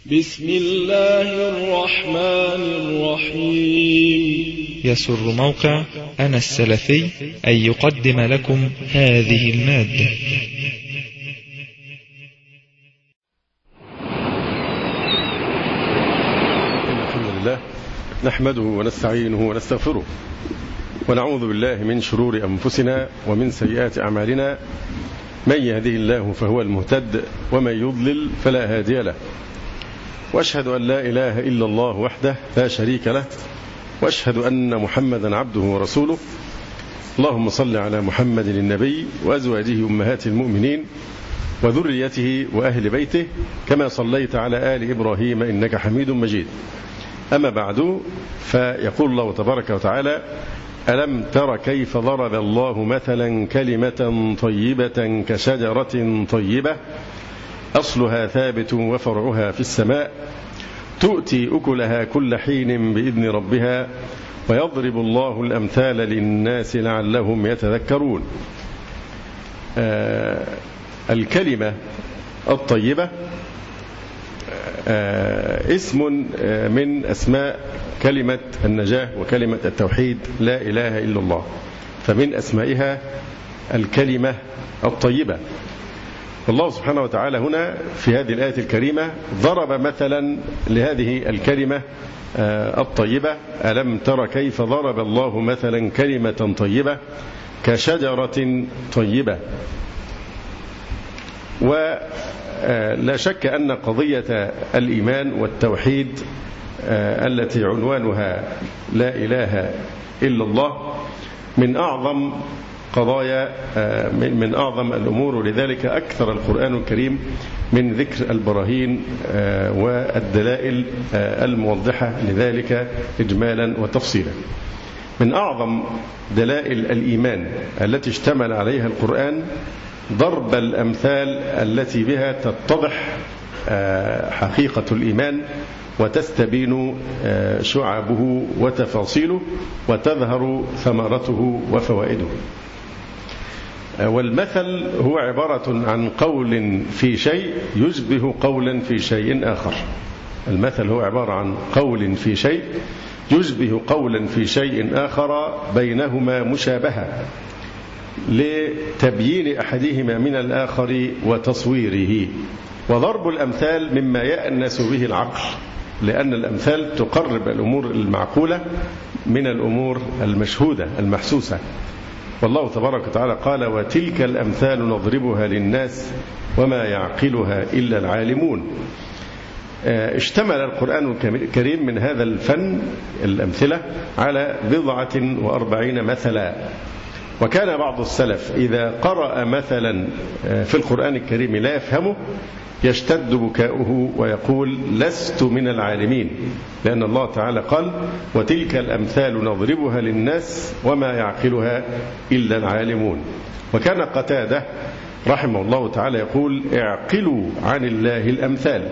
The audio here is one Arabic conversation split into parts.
بسم الله الرحمن الرحيم. يسر موقع أنا السلفي أن يقدم لكم هذه المادة. الحمد لله نحمده ونستعينه ونستغفره ونعوذ بالله من شرور أنفسنا ومن سيئات أعمالنا، من يهده الله فهو المهتد ومن يضلل فلا هادي له، وأشهد أن لا إله إلا الله وحده لا شريك له، وأشهد أن محمدا عبده ورسوله. اللهم صل على محمد النبي وأزواجه أمهات المؤمنين وذريته وأهل بيته كما صليت على آل إبراهيم إنك حميد مجيد. أما بعد، فيقول الله تبارك وتعالى: ألم تر كيف ضرب الله مثلا كلمة طيبة كشجرة طيبة أصلها ثابت وفرعها في السماء تؤتي أكلها كل حين بإذن ربها ويضرب الله الأمثال للناس لعلهم يتذكرون. الكلمة الطيبة اسم من أسماء كلمة النجاة وكلمة التوحيد لا إله إلا الله، فمن أسمائها الكلمة الطيبة. والله سبحانه وتعالى هنا في هذه الآية الكريمة ضرب مثلا لهذه الكلمة الطيبة: ألم تر كيف ضرب الله مثلا كلمة طيبة كشجرة طيبة. ولا شك أن قضية الإيمان والتوحيد التي عنوانها لا إله إلا الله من أعظم قضايا، من أعظم الأمور، ولذلك أكثر القرآن الكريم من ذكر البراهين والدلائل الموضحة لذلك إجمالا وتفصيلا. من أعظم دلائل الإيمان التي اشتمل عليها القرآن ضرب الأمثال التي بها تتضح حقيقة الإيمان وتستبين شعبه وتفاصيله وتظهر ثمرته وفوائده. والمثل هو عبارة عن قول في شيء يشبه قولا في شيء آخر. المثل هو عبارة عن قول في شيء يشبه قولا في شيء آخر بينهما مشابهة لتبيين أحدهما من الآخر وتصويره. وضرب الأمثال مما يأنس به العقل، لأن الأمثال تقرب الأمور المعقولة من الأمور المشهودة المحسوسة. والله تبارك وتعالى قال: وتلك الأمثال نضربها للناس وما يعقلها إلا العالمون. اشتمل القرآن الكريم من هذا الفن الأمثلة على 40 مثلا. وكان بعض السلف إذا قرأ مثلا في القرآن الكريم لا يفهمه يشتد بكاؤه ويقول: لست من العالمين، لأن الله تعالى قال: وتلك الأمثال نضربها للناس وما يعقلها إلا العالمون. وكان قتادة رحمه الله تعالى يقول: اعقلوا عن الله الأمثال.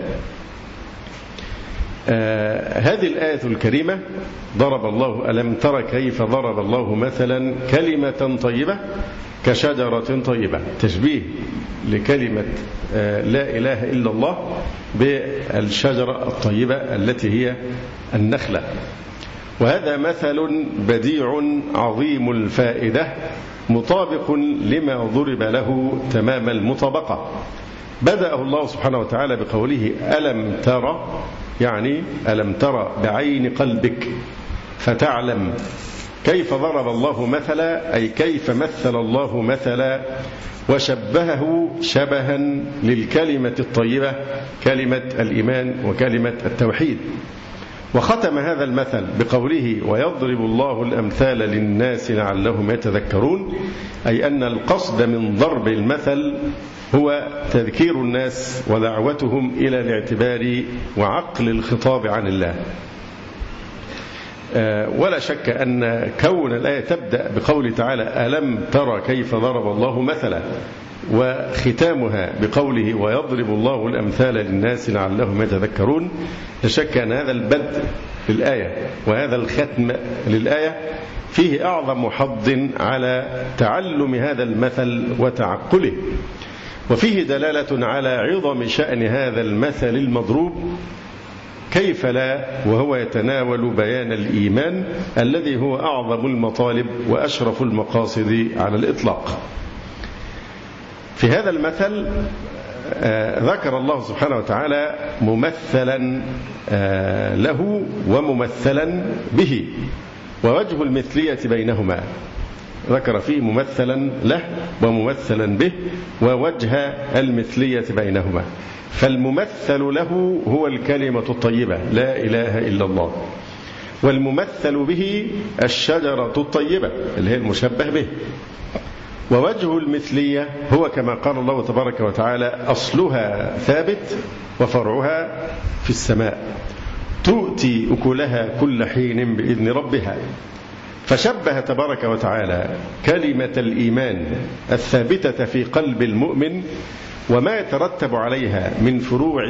هذه الآية الكريمة ضرب الله: ألم تر كيف ضرب الله مثلا كلمة طيبة كشجرة طيبة، تشبيه لكلمة لا إله إلا الله بالشجرة الطيبة التي هي النخلة. وهذا مثل بديع عظيم الفائدة مطابق لما ضرب له تمام المطابقة. بدأه الله سبحانه وتعالى بقوله: ألم تر، يعني ألم تر بعين قلبك فتعلم كيف ضرب الله مثلا، أي كيف مثل الله مثلا وشبهه شبها للكلمة الطيبة، كلمة الإيمان وكلمة التوحيد. وختم هذا المثل بقوله: ويضرب الله الأمثال للناس لعلهم يتذكرون، أي أن القصد من ضرب المثل هو تذكير الناس ودعوتهم إلى الاعتبار وعقل الخطاب عن الله. ولا شك أن كون الآية تبدأ بقول تعالى: ألم ترى كيف ضرب الله مثلا، وختامها بقوله: ويضرب الله الأمثال للناس لعلهم يتذكرون، لا شك أن هذا البدء للآية وهذا الختم للآية فيه أعظم حظ على تعلم هذا المثل وتعقله، وفيه دلالة على عظم شأن هذا المثل المضروب كيف لا وهو يتناول بيان الإيمان الذي هو أعظم المطالب وأشرف المقاصد على الإطلاق. في هذا المثل ذكر الله سبحانه وتعالى ممثلا له وممثلا به، ووجه المثلية بينهما، ذكر فيه ممثلا له وممثلا به ووجه المثلية بينهما. فالممثل له هو الكلمة الطيبة لا إله إلا الله، والممثل به الشجرة الطيبة اللي هي المشبه به. ووجه المثلية هو كما قال الله تبارك وتعالى أصلها ثابت وفرعها في السماء تؤتي أكلها كل حين بإذن ربها. فشبه تبارك وتعالى كلمة الإيمان الثابتة في قلب المؤمن وما يترتب عليها من فروع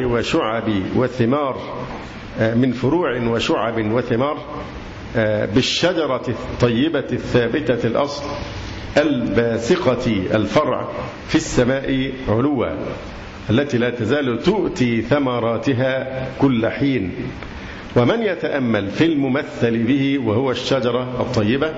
وشعب وثمار بالشجرة الطيبة الثابتة الأصل الباسقة الفرع في السماء علوا، التي لا تزال تؤتي ثمراتها كل حين. ومن يتأمل في الممثل به وهو الشجرة الطيبة،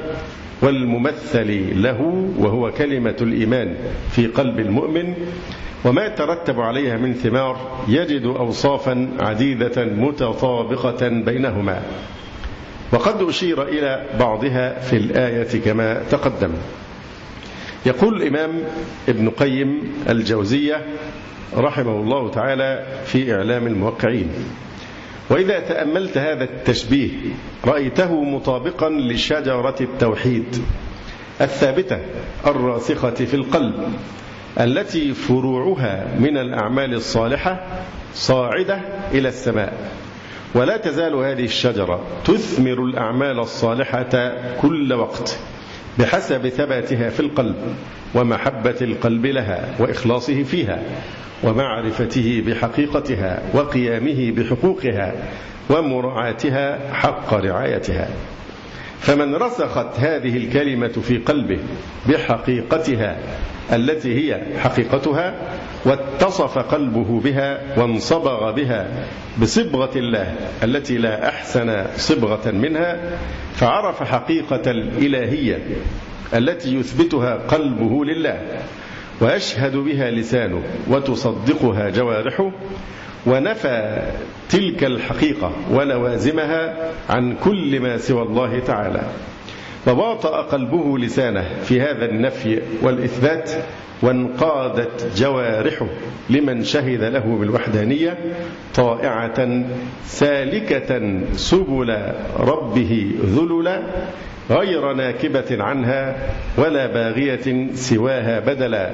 والممثل له وهو كلمة الإيمان في قلب المؤمن، وما يترتب عليها من ثمار، يجد أوصافا عديدة متطابقة بينهما، وقد أشير إلى بعضها في الآية كما تقدم. يقول الإمام ابن قيم الجوزية رحمه الله تعالى في إعلام الموقعين: وإذا تأملت هذا التشبيه رأيته مطابقا لشجرة التوحيد الثابتة الراسخة في القلب، التي فروعها من الأعمال الصالحة صاعدة إلى السماء. ولا تزال هذه الشجرة تثمر الأعمال الصالحة كل وقت بحسب ثباتها في القلب ومحبة القلب لها وإخلاصه فيها ومعرفته بحقيقتها وقيامه بحقوقها ومراعاتها حق رعايتها. فمن رسخت هذه الكلمة في قلبه بحقيقتها التي هي حقيقتها، واتصف قلبه بها وانصبغ بها بصبغة الله التي لا أحسن صبغة منها، فعرف حقيقة الإلهية التي يثبتها قلبه لله ويشهد بها لسانه وتصدقها جوارحه، ونفى تلك الحقيقة ولوازمها عن كل ما سوى الله تعالى، وواطأ قلبه لسانه في هذا النفي والإثبات، وانقادت جوارحه لمن شهد له بالوحدانية طائعة سالكة سبل ربه ذللا غير ناكبة عنها ولا باغية سواها بدلا.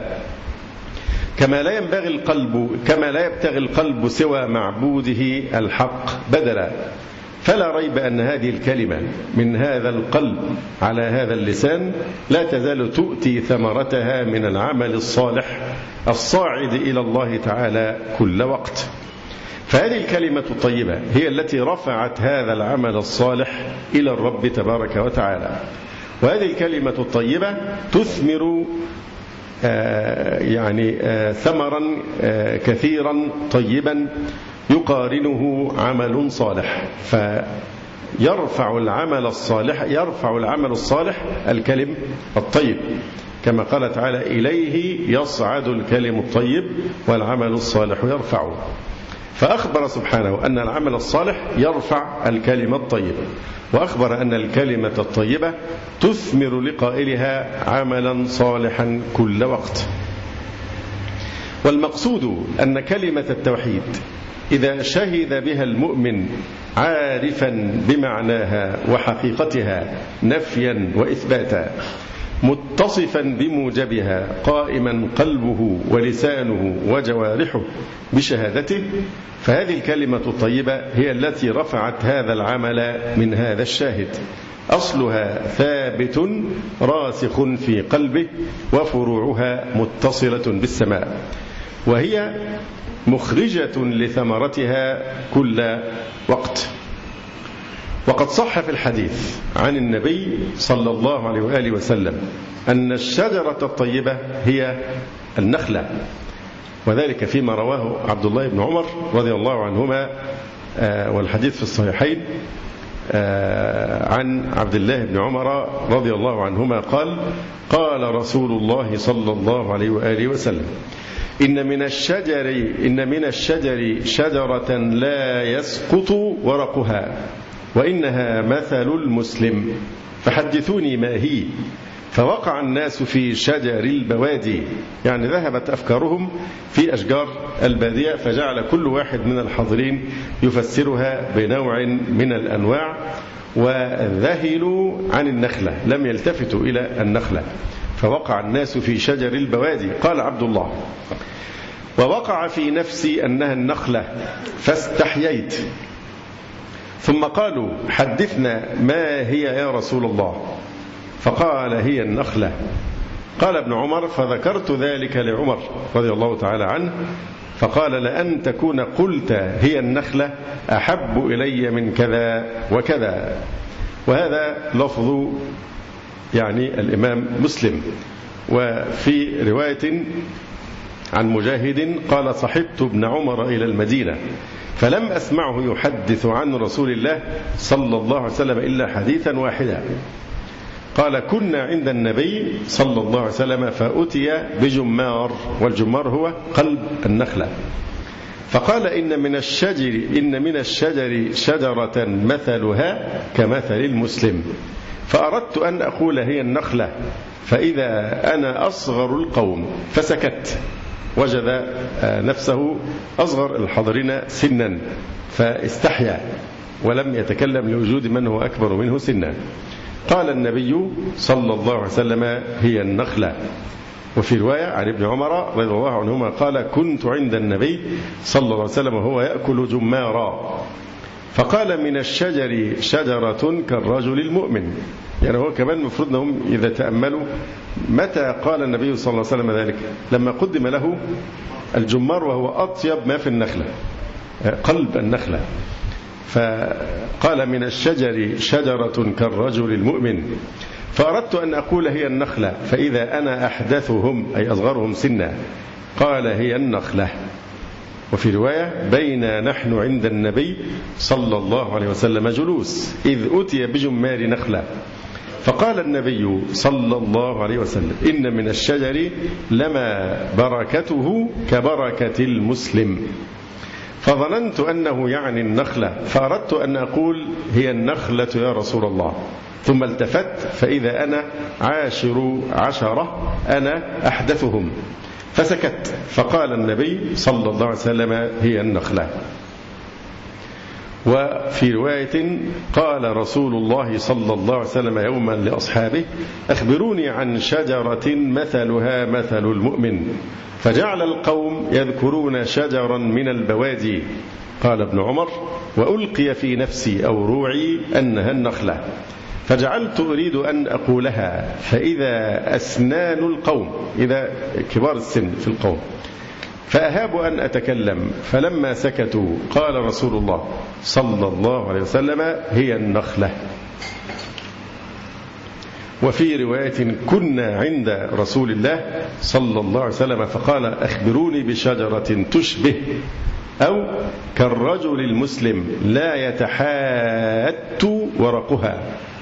كما لا يبتغي القلب سوى معبوده الحق بدلا. فلا ريب أن هذه الكلمة من هذا القلب على هذا اللسان لا تزال تؤتي ثمرتها من العمل الصالح الصاعد إلى الله تعالى كل وقت. فهذه الكلمة الطيبة هي التي رفعت هذا العمل الصالح إلى الرب تبارك وتعالى. وهذه الكلمة الطيبة تثمر ثمرا كثيرا طيبا يقارنه عمل صالح، فيرفع العمل الصالح الكلم الطيب، كما قال تعالى: إليه يصعد الكلم الطيب والعمل الصالح يرفعه. فأخبر سبحانه أن العمل الصالح يرفع الكلمة الطيبة، وأخبر أن الكلمة الطيبة تثمر لقائلها عملا صالحا كل وقت. والمقصود أن كلمة التوحيد إذا شهد بها المؤمن عارفا بمعناها وحقيقتها نفيا وإثباتا، متصفا بموجبها، قائما قلبه ولسانه وجوارحه بشهادته، فهذه الكلمة الطيبة هي التي رفعت هذا العمل من هذا الشاهد. أصلها ثابت راسخ في قلبه وفروعها متصلة بالسماء، وهي مخرجة لثمرتها كل وقت. وقد صح في الحديث عن النبي صلى الله عليه وآله وسلم أن الشجرة الطيبة هي النخلة، وذلك فيما رواه عبد الله بن عمر رضي الله عنهما والحديث في الصحيحين عن عبد الله بن عمر رضي الله عنهما قال: قال رسول الله صلى الله عليه وآله وسلم: إن من الشجر شجرة لا يسقط ورقها وإنها مثل المسلم، فحدثوني ما هي. فوقع الناس في شجر البوادي، يعني ذهبت أفكارهم في أشجار البادية، فجعل كل واحد من الحاضرين يفسرها بنوع من الأنواع، وذهلوا عن النخلة، لم يلتفتوا إلى النخلة. فوقع الناس في شجر البوادي. قال عبد الله: ووقع في نفسي أنها النخلة فاستحييت، ثم قالوا: حدثنا ما هي يا رسول الله؟ فقال: هي النخلة. قال ابن عمر: فذكرت ذلك لعمر رضي الله تعالى عنه، فقال: لأن تكون قلت هي النخلة أحب إلي من كذا وكذا. وهذا لفظ يعني الإمام مسلم. وفي رواية عن مجاهد قال: صحبت ابن عمر إلى المدينة فلم أسمعه يحدث عن رسول الله صلى الله عليه وسلم إلا حديثا واحدا. قال: كنا عند النبي صلى الله عليه وسلم فأتي بجمار، والجمار هو قلب النخلة، فقال: إن من الشجر شجرة مثلها كمثل المسلم، فأردت أن أقول هي النخلة، فإذا أنا أصغر القوم، فسكت. وجد نفسه أصغر الحاضرين سنا فاستحيا ولم يتكلم لوجود من هو أكبر منه سنا. قال النبي صلى الله عليه وسلم: هي النخلة. وفي رواية عن ابن عمر رضي الله عنهما قال: كنت عند النبي صلى الله عليه وسلم وهو يأكل جمارا، فقال: من الشجر شجرة كالرجل المؤمن. يعني هو كمان المفروض أنهم إذا تأملوا متى قال النبي صلى الله عليه وسلم ذلك؟ لما قدم له الجمار وهو أطيب ما في النخلة، قلب النخلة. فقال: من الشجر شجرة كالرجل المؤمن، فأردت أن أقول هي النخلة، فإذا أنا أحدثهم أي أصغرهم سنا. قال: هي النخلة. وفي رواية: بينا نحن عند النبي صلى الله عليه وسلم جلوس إذ أتي بجمار نخلة، فقال النبي صلى الله عليه وسلم: إن من الشجر لما بركته كبركة المسلم. فظننت أنه يعني النخلة، فأردت أن أقول هي النخلة يا رسول الله، ثم التفت فإذا أنا عشرة أنا أحدثهم، فسكت. فقال النبي صلى الله عليه وسلم: هي النخلة. وفي رواية قال رسول الله صلى الله عليه وسلم يوما لأصحابه: أخبروني عن شجرة مثلها مثل المؤمن، فجعل القوم يذكرون شجرا من البوادي. قال ابن عمر: وألقي في نفسي أو روعي أنها النخلة، فجعلت أريد أن أقولها، فإذا أسنان القوم، إذا كبار السن في القوم، فأهاب أن أتكلم، فلما سكتوا قال رسول الله صلى الله عليه وسلم: هي النخلة. وفي رواية: كنا عند رسول الله صلى الله عليه وسلم فقال: أخبروني بشجرة تشبه أو كالرجل المسلم لا يتحات ورقها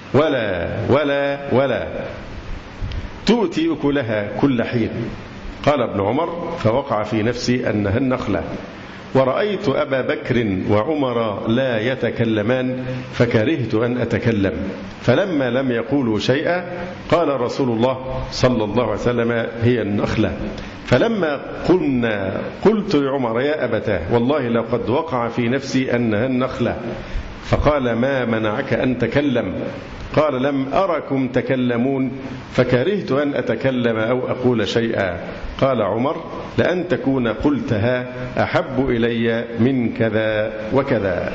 ولا تؤتي أكلها كل حين. قال ابن عمر: فوقع في نفسي أنها النخلة، ورأيت أبا بكر وعمر لا يتكلمان فكرهت أن أتكلم، فلما لم يقولوا شيئا قال رسول الله صلى الله عليه وسلم: هي النخلة. فلما قلنا قلت لعمر: يا أبتاه والله لقد وقع في نفسي أنها النخلة. فقال: ما منعك أن تكلم؟ قال: لم أركم تكلمون فكرهت أن أتكلم أو أقول شيئا. قال عمر: لأن تكون قلتها أحب إلي من كذا وكذا.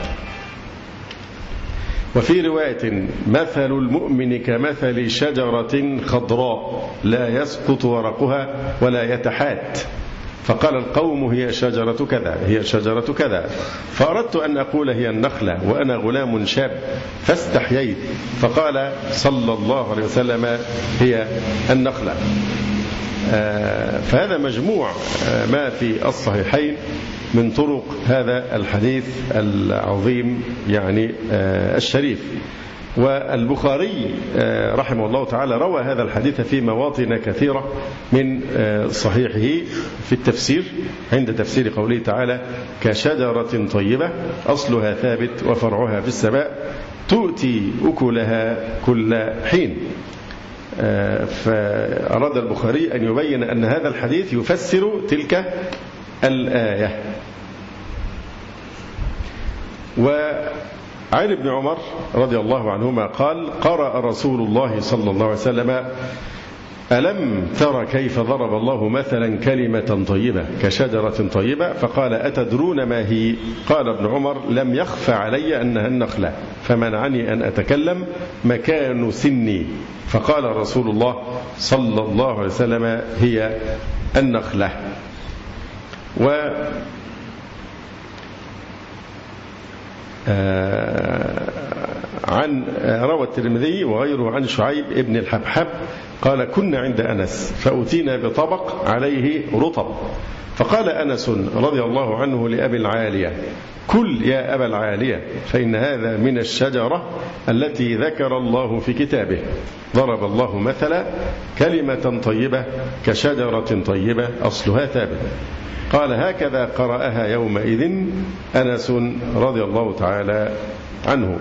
وفي رواية: مثل المؤمن كمثل شجرة خضراء لا يسقط ورقها ولا يتحات. فقال القوم: هي شجرة كذا، هي شجرة كذا. فأردت أن أقول هي النخلة وأنا غلام شاب فاستحييت، فقال صلى الله عليه وسلم: هي النخلة. فهذا مجموع ما في الصحيحين من طرق هذا الحديث العظيم يعني الشريف. والبخاري رحمه الله تعالى روى هذا الحديث في مواطن كثيرة من صحيحه في التفسير عند تفسير قوله تعالى كشجرة طيبة أصلها ثابت وفرعها في السماء تؤتي أكلها كل حين. فأراد البخاري أن يبين أن هذا الحديث يفسر تلك الآية. وعن ابن عمر رضي الله عنهما قال قرأ رسول الله صلى الله عليه وسلم ألم تر كيف ضرب الله مثلا كلمة طيبة كشجرة طيبة فقال أتدرون ما هي؟ قال ابن عمر لم يخف علي أنها النخلة فمنعني أن أتكلم مكان سني فقال رسول الله صلى الله عليه وسلم هي النخلة. روى الترمذي وغيره عن شعيب ابن الحبحب قال كنا عند أنس فأتينا بطبق عليه رطب فقال أنس رضي الله عنه لأبي العالية كل يا أبا العالية فإن هذا من الشجرة التي ذكر الله في كتابه ضرب الله مثلا كلمة طيبة كشجرة طيبة أصلها ثابت. قال هكذا قرأها يومئذ أنس رضي الله تعالى عنه.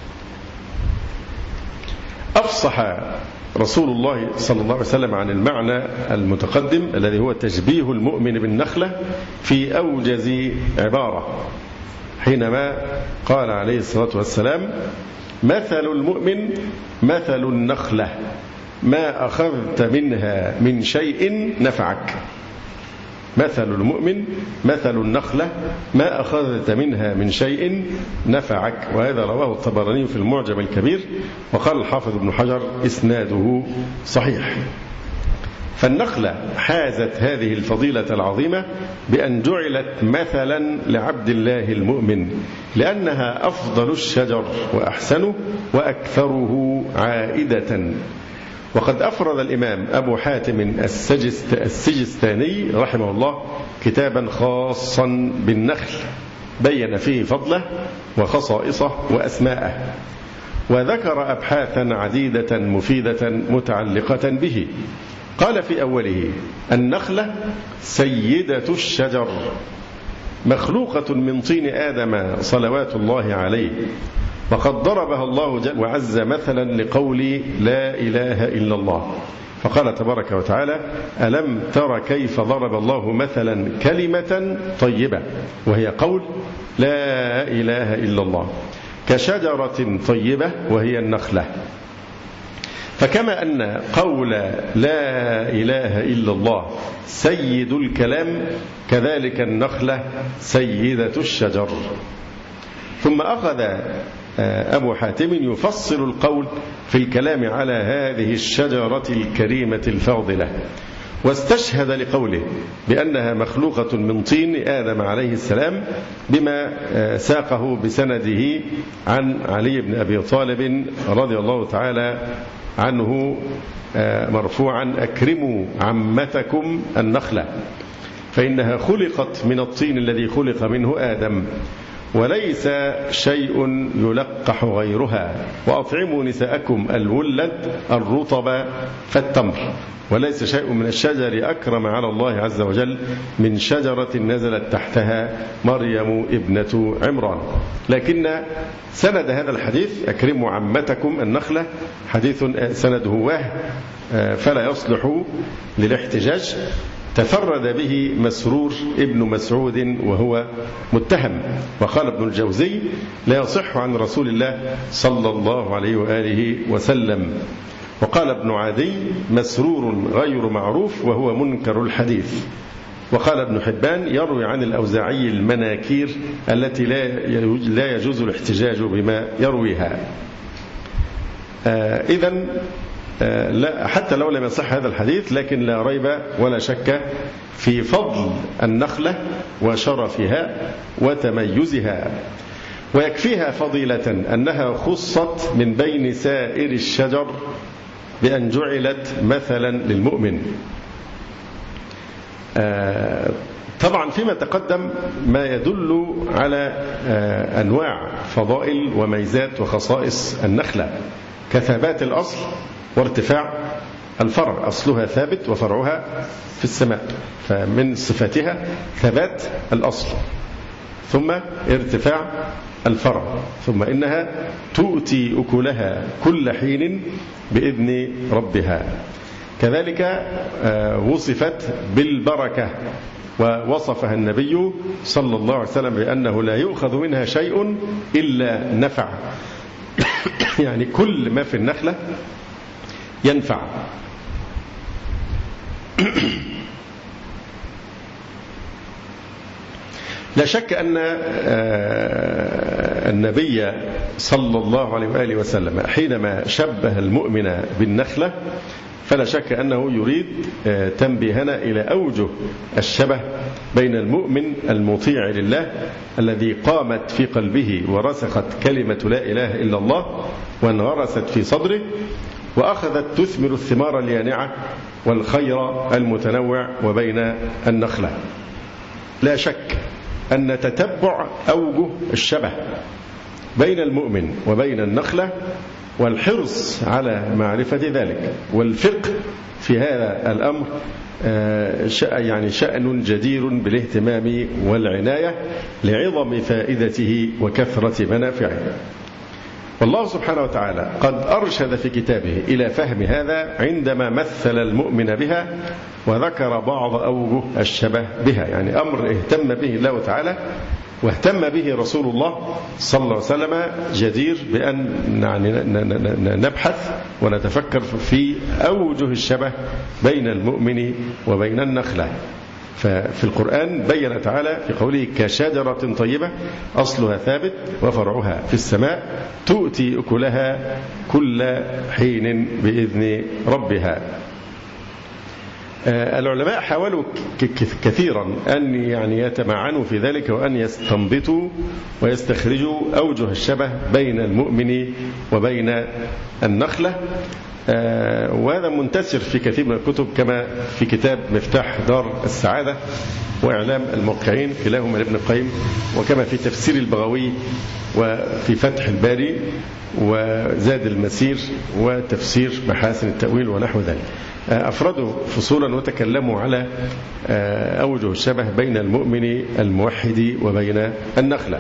أفصح رسول الله صلى الله عليه وسلم عن المعنى المتقدم الذي هو تشبيه المؤمن بالنخلة في أوجز عبارة حينما قال عليه الصلاة والسلام مثل المؤمن مثل النخلة ما أخذت منها من شيء نفعك. مثل المؤمن مثل النخلة ما أخذت منها من شيء نفعك. وهذا رواه الطبراني في المعجم الكبير وقال الحافظ ابن حجر إسناده صحيح. فالنخلة حازت هذه الفضيلة العظيمة بأن جعلت مثلا لعبد الله المؤمن لأنها أفضل الشجر وأحسنه وأكثره عائدة. وقد أفرد الإمام أبو حاتم السجستاني رحمه الله كتابا خاصا بالنخل بين فيه فضله وخصائصه وأسماءه وذكر أبحاثا عديدة مفيدة متعلقة به. قال في أوله النخلة سيدة الشجر مخلوقة من طين آدم صلوات الله عليه وقد ضربها الله جل وعز مثلا لقول لا إله إلا الله فقال تبارك وتعالى ألم تر كيف ضرب الله مثلا كلمة طيبة وهي قول لا إله إلا الله كشجرة طيبة وهي النخلة. فكما أن قول لا إله إلا الله سيد الكلام كذلك النخلة سيدة الشجر. ثم أخذ أبو حاتم يفصل القول في الكلام على هذه الشجرة الكريمة الفاضلة واستشهد لقوله بأنها مخلوقة من طين آدم عليه السلام بما ساقه بسنده عن علي بن أبي طالب رضي الله تعالى عنه مرفوعا أكرموا عمتكم النخلة فإنها خلقت من الطين الذي خلق منه آدم وليس شيء يلقح غيرها وأطعموا نساءكم الولد الرطب فالتمر وليس شيء من الشجر أكرم على الله عز وجل من شجرة نزلت تحتها مريم ابنة عمران. لكن سند هذا الحديث أكرموا عمتكم النخلة حديث سنده واه فلا يصلح للاحتجاج تفرد به مسرور ابن مسعود وهو متهم. وقال ابن الجوزي لا يصح عن رسول الله صلى الله عليه وآله وسلم. وقال ابن عدي مسرور غير معروف وهو منكر الحديث. وقال ابن حبان يروي عن الأوزاعي المناكير التي لا يجوز الاحتجاج بما يرويها. إذن لا حتى لو لم يصح هذا الحديث لكن لا ريب ولا شك في فضل النخلة وشرفها وتميزها. ويكفيها فضيلة أنها خصت من بين سائر الشجر بأن جعلت مثلا للمؤمن طبعا فيما تقدم ما يدل على أنواع فضائل وميزات وخصائص النخلة كثبات الأصل وارتفاع الفرع. أصلها ثابت وفرعها في السماء، فمن صفاتها ثبات الأصل ثم ارتفاع الفرع، ثم إنها تؤتي أكلها كل حين بإذن ربها. كذلك وصفت بالبركة، ووصفها النبي صلى الله عليه وسلم بأنه لا يؤخذ منها شيء إلا نفع يعني كل ما في النخلة ينفع. لا شك أن النبي صلى الله عليه وآله وسلم حينما شبه المؤمن بالنخلة فلا شك أنه يريد تنبيهنا إلى أوجه الشبه بين المؤمن المطيع لله الذي قامت في قلبه ورسخت كلمة لا إله إلا الله وانغرست في صدره وأخذت تثمر الثمار اليانعة والخير المتنوع، وبين النخلة. لا شك أن تتبع أوجه الشبه بين المؤمن وبين النخلة والحرص على معرفة ذلك والفقه في هذا الأمر يعني شأن جدير بالاهتمام والعناية لعظم فائدته وكثرة منافعه. والله سبحانه وتعالى قد أرشد في كتابه إلى فهم هذا عندما مثل المؤمن بها وذكر بعض أوجه الشبه بها، يعني أمر اهتم به الله تعالى واهتم به رسول الله صلى الله عليه وسلم جدير بأن نبحث ونتفكر في أوجه الشبه بين المؤمن وبين النخلة. ففي القرآن بين تعالى في قوله كشجرة طيبة أصلها ثابت وفرعها في السماء تؤتي أكلها كل حين بإذن ربها. العلماء حاولوا كثيرا أن يعني يتمعنوا في ذلك وأن يستنبطوا ويستخرجوا أوجه الشبه بين المؤمن وبين النخلة، وهذا منتشر في كثير من الكتب كما في كتاب مفتاح دار السعادة وإعلام الموقعين كلاهما لابن القيم، وكما في تفسير البغوي وفي فتح الباري وزاد المسير وتفسير محاسن التأويل ونحو ذلك. أفردوا فصولا وتكلموا على أوجه الشبه بين المؤمن الموحد وبين النخلة.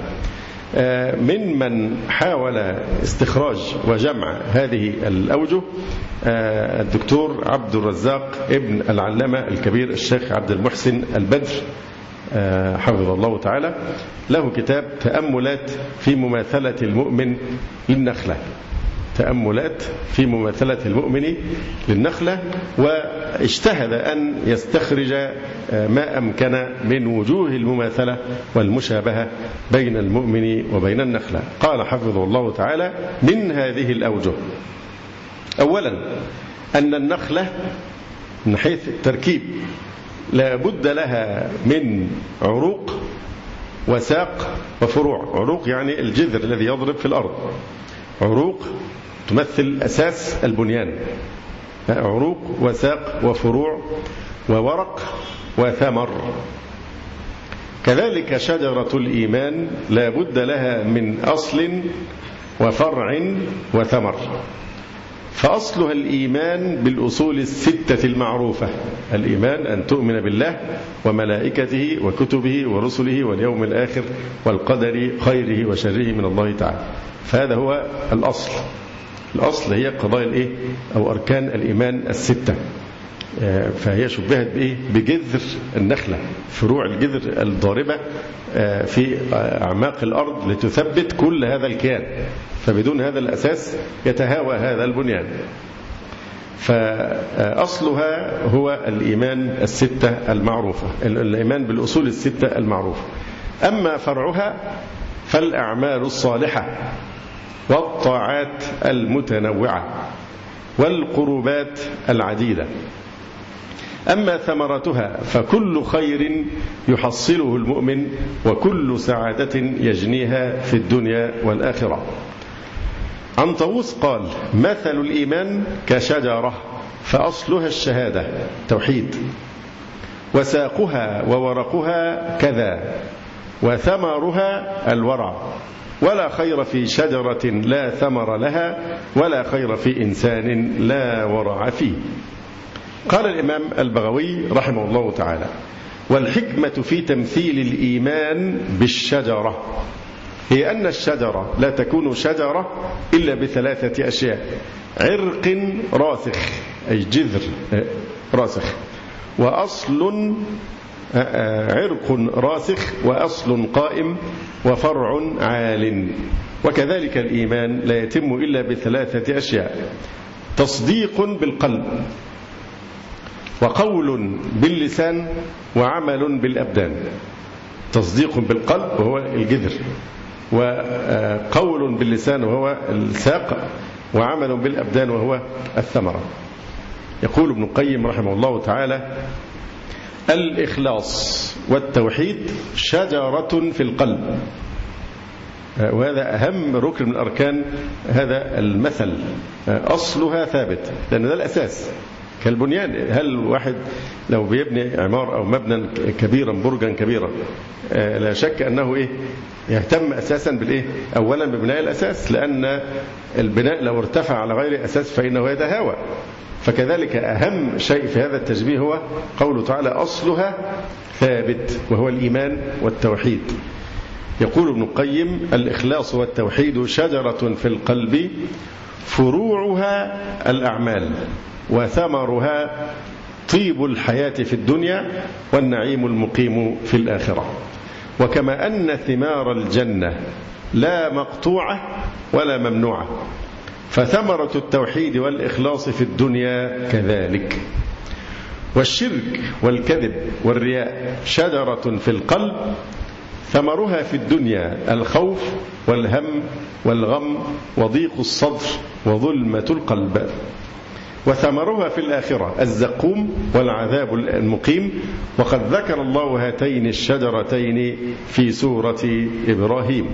من حاول استخراج وجمع هذه الأوجه الدكتور عبد الرزاق ابن العلامة الكبير الشيخ عبد المحسن البدر حفظه الله تعالى، له كتاب تأملات في مماثلة المؤمن للنخلة، تأملات في مماثلة المؤمن للنخلة، واجتهد أن يستخرج ما أمكن من وجوه المماثلة والمشابهة بين المؤمن وبين النخلة. قال حفظه الله تعالى من هذه الأوجه: أولا أن النخلة من حيث التركيب لا بد لها من عروق وساق وفروع. عروق يعني الجذر الذي يضرب في الأرض، عروق تمثل أساس البنيان، عروق وساق وفروع وورق وثمر. كذلك شجرة الإيمان لا بد لها من أصل وفرع وثمر، فأصلها الإيمان بالأصول الستة المعروفة. الإيمان أن تؤمن بالله وملائكته وكتبه ورسله واليوم الآخر والقدر خيره وشره من الله تعالى، فهذا هو الأصل. الأصل هي قضايا الإيه أو أركان الإيمان الستة، فهي شبهت بإيه؟ بجذر النخلة، فروع الجذر الضاربة في أعماق الأرض لتثبت كل هذا الكيان، فبدون هذا الأساس يتهاوى هذا البنيان. فأصلها هو الإيمان الستة المعروفة، الإيمان بالأصول الستة المعروفة. أما فرعها فالأعمال الصالحة والطاعات المتنوعة والقربات العديدة. أما ثمرتها فكل خير يحصله المؤمن وكل سعادة يجنيها في الدنيا والآخرة. عن طاووس قال: مثل الإيمان كشجرة فأصلها الشهادة توحيد، وساقها وورقها كذا وثمرها الورع ولا خير في شجرة لا ثمر لها ولا خير في إنسان لا ورع فيه. قال الإمام البغوي رحمه الله تعالى: والحكمة في تمثيل الإيمان بالشجرة هي أن الشجرة لا تكون شجرة إلا بثلاثة أشياء: عرق راسخ أي جذر راسخ، وأصل عرق راسخ وأصل قائم وفرع عال. وكذلك الإيمان لا يتم إلا بثلاثة أشياء: تصديق بالقلب، وقول باللسان، وعمل بالأبدان. تصديق بالقلب وهو الجذر، وقول باللسان وهو الساق، وعمل بالأبدان وهو الثمرة. يقول ابن القيم رحمه الله تعالى: الإخلاص والتوحيد شجرة في القلب، وهذا أهم ركن من أركان هذا المثل. أصلها ثابت، لأن ده الأساس كالبنيان. هل واحد لو بيبني عمار أو مبنى كبيرا، برجا كبيرا، لا شك أنه يهتم أساسا بالإيه؟ أولا ببناء الأساس، لأن البناء لو ارتفع على غير أساس فإنه يتهاوى. فكذلك أهم شيء في هذا التشبيه هو قوله تعالى: أصلها ثابت، وهو الإيمان والتوحيد. يقول ابن القيم: الإخلاص والتوحيد شجرة في القلب، فروعها الأعمال، وثمرها طيب الحياة في الدنيا والنعيم المقيم في الآخرة. وكما أن ثمار الجنة لا مقطوعة ولا ممنوعة، فثمرة التوحيد والإخلاص في الدنيا كذلك. والشرك والكذب والرياء شجرة في القلب، ثمرها في الدنيا الخوف والهم والغم وضيق الصدر وظلمة القلب، وثمرها في الآخرة الزقوم والعذاب المقيم. وقد ذكر الله هاتين الشجرتين في سورة إبراهيم.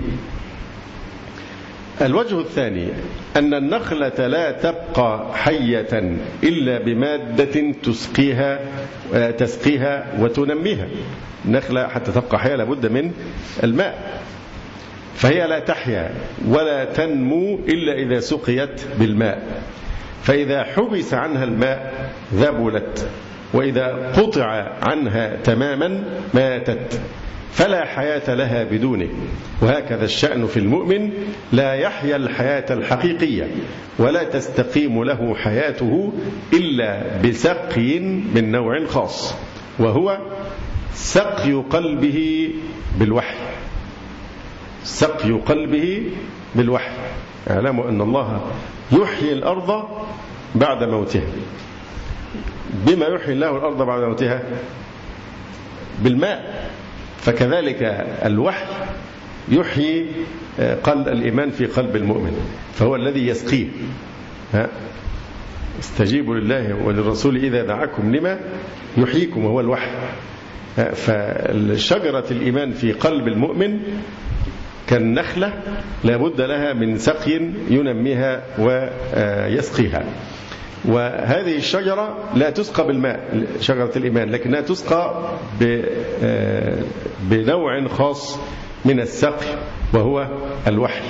الوجه الثاني أن النخلة لا تبقى حية إلا بمادة تسقيها وتنميها. النخلة حتى تبقى حية لابد من الماء، فهي لا تحيا ولا تنمو إلا إذا سقيت بالماء. فإذا حبس عنها الماء ذبلت، وإذا قطع عنها تماما ماتت، فلا حياة لها بدونه. وهكذا الشأن في المؤمن، لا يحيا الحياة الحقيقية ولا تستقيم له حياته إلا بسقي من نوع خاص، وهو سقي قلبه بالوحي. سقي قلبه بالوحي. اعلموا أن الله يحيي الأرض بعد موتها. بما يحيي الله الأرض بعد موتها؟ بالماء. فكذلك الوحي يحيي قلب الإيمان في قلب المؤمن، فهو الذي يسقيه. استجيبوا لله وللرسول إذا دعاكم لما يحييكم، وهو الوحي. فالشجرة الإيمان في قلب المؤمن كالنخلة لا بد لها من سقي ينميها ويسقيها. وهذه الشجرة لا تسقى بالماء، شجرة الإيمان، لكنها تسقى بنوع خاص من السقي، وهو الوحي.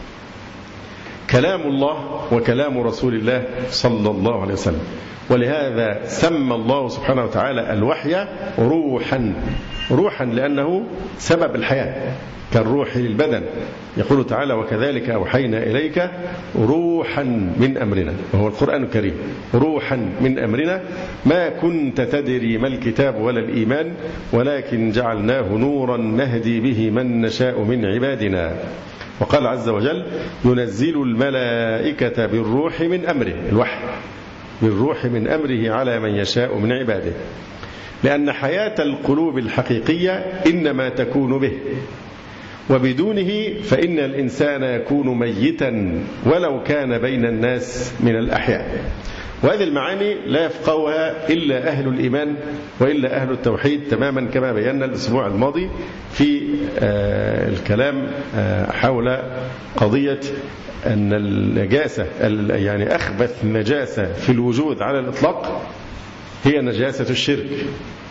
كلام الله وكلام رسول الله صلى الله عليه وسلم. ولهذا سمى الله سبحانه وتعالى الوحي روحا. روحا لأنه سبب الحياة، كالروح للبدن. يقول تعالى: وكذلك أوحينا إليك روحا من أمرنا، وهو القرآن الكريم. روحا من أمرنا، ما كنت تدري ما الكتاب ولا الإيمان، ولكن جعلناه نورا نهدي به من نشاء من عبادنا. وقال عز وجل: ينزل الملائكة بالروح من أمره، الوحي بالروح من أمره على من يشاء من عباده. لأن حياة القلوب الحقيقية إنما تكون به، وبدونه فإن الإنسان يكون ميتا ولو كان بين الناس من الأحياء. وهذه المعاني لا يفقهها إلا أهل الإيمان وإلا أهل التوحيد تماما، كما بينا الأسبوع الماضي في الكلام حول قضية أن النجاسة، يعني أخبث نجاسة في الوجود على الإطلاق هي نجاسة الشرك.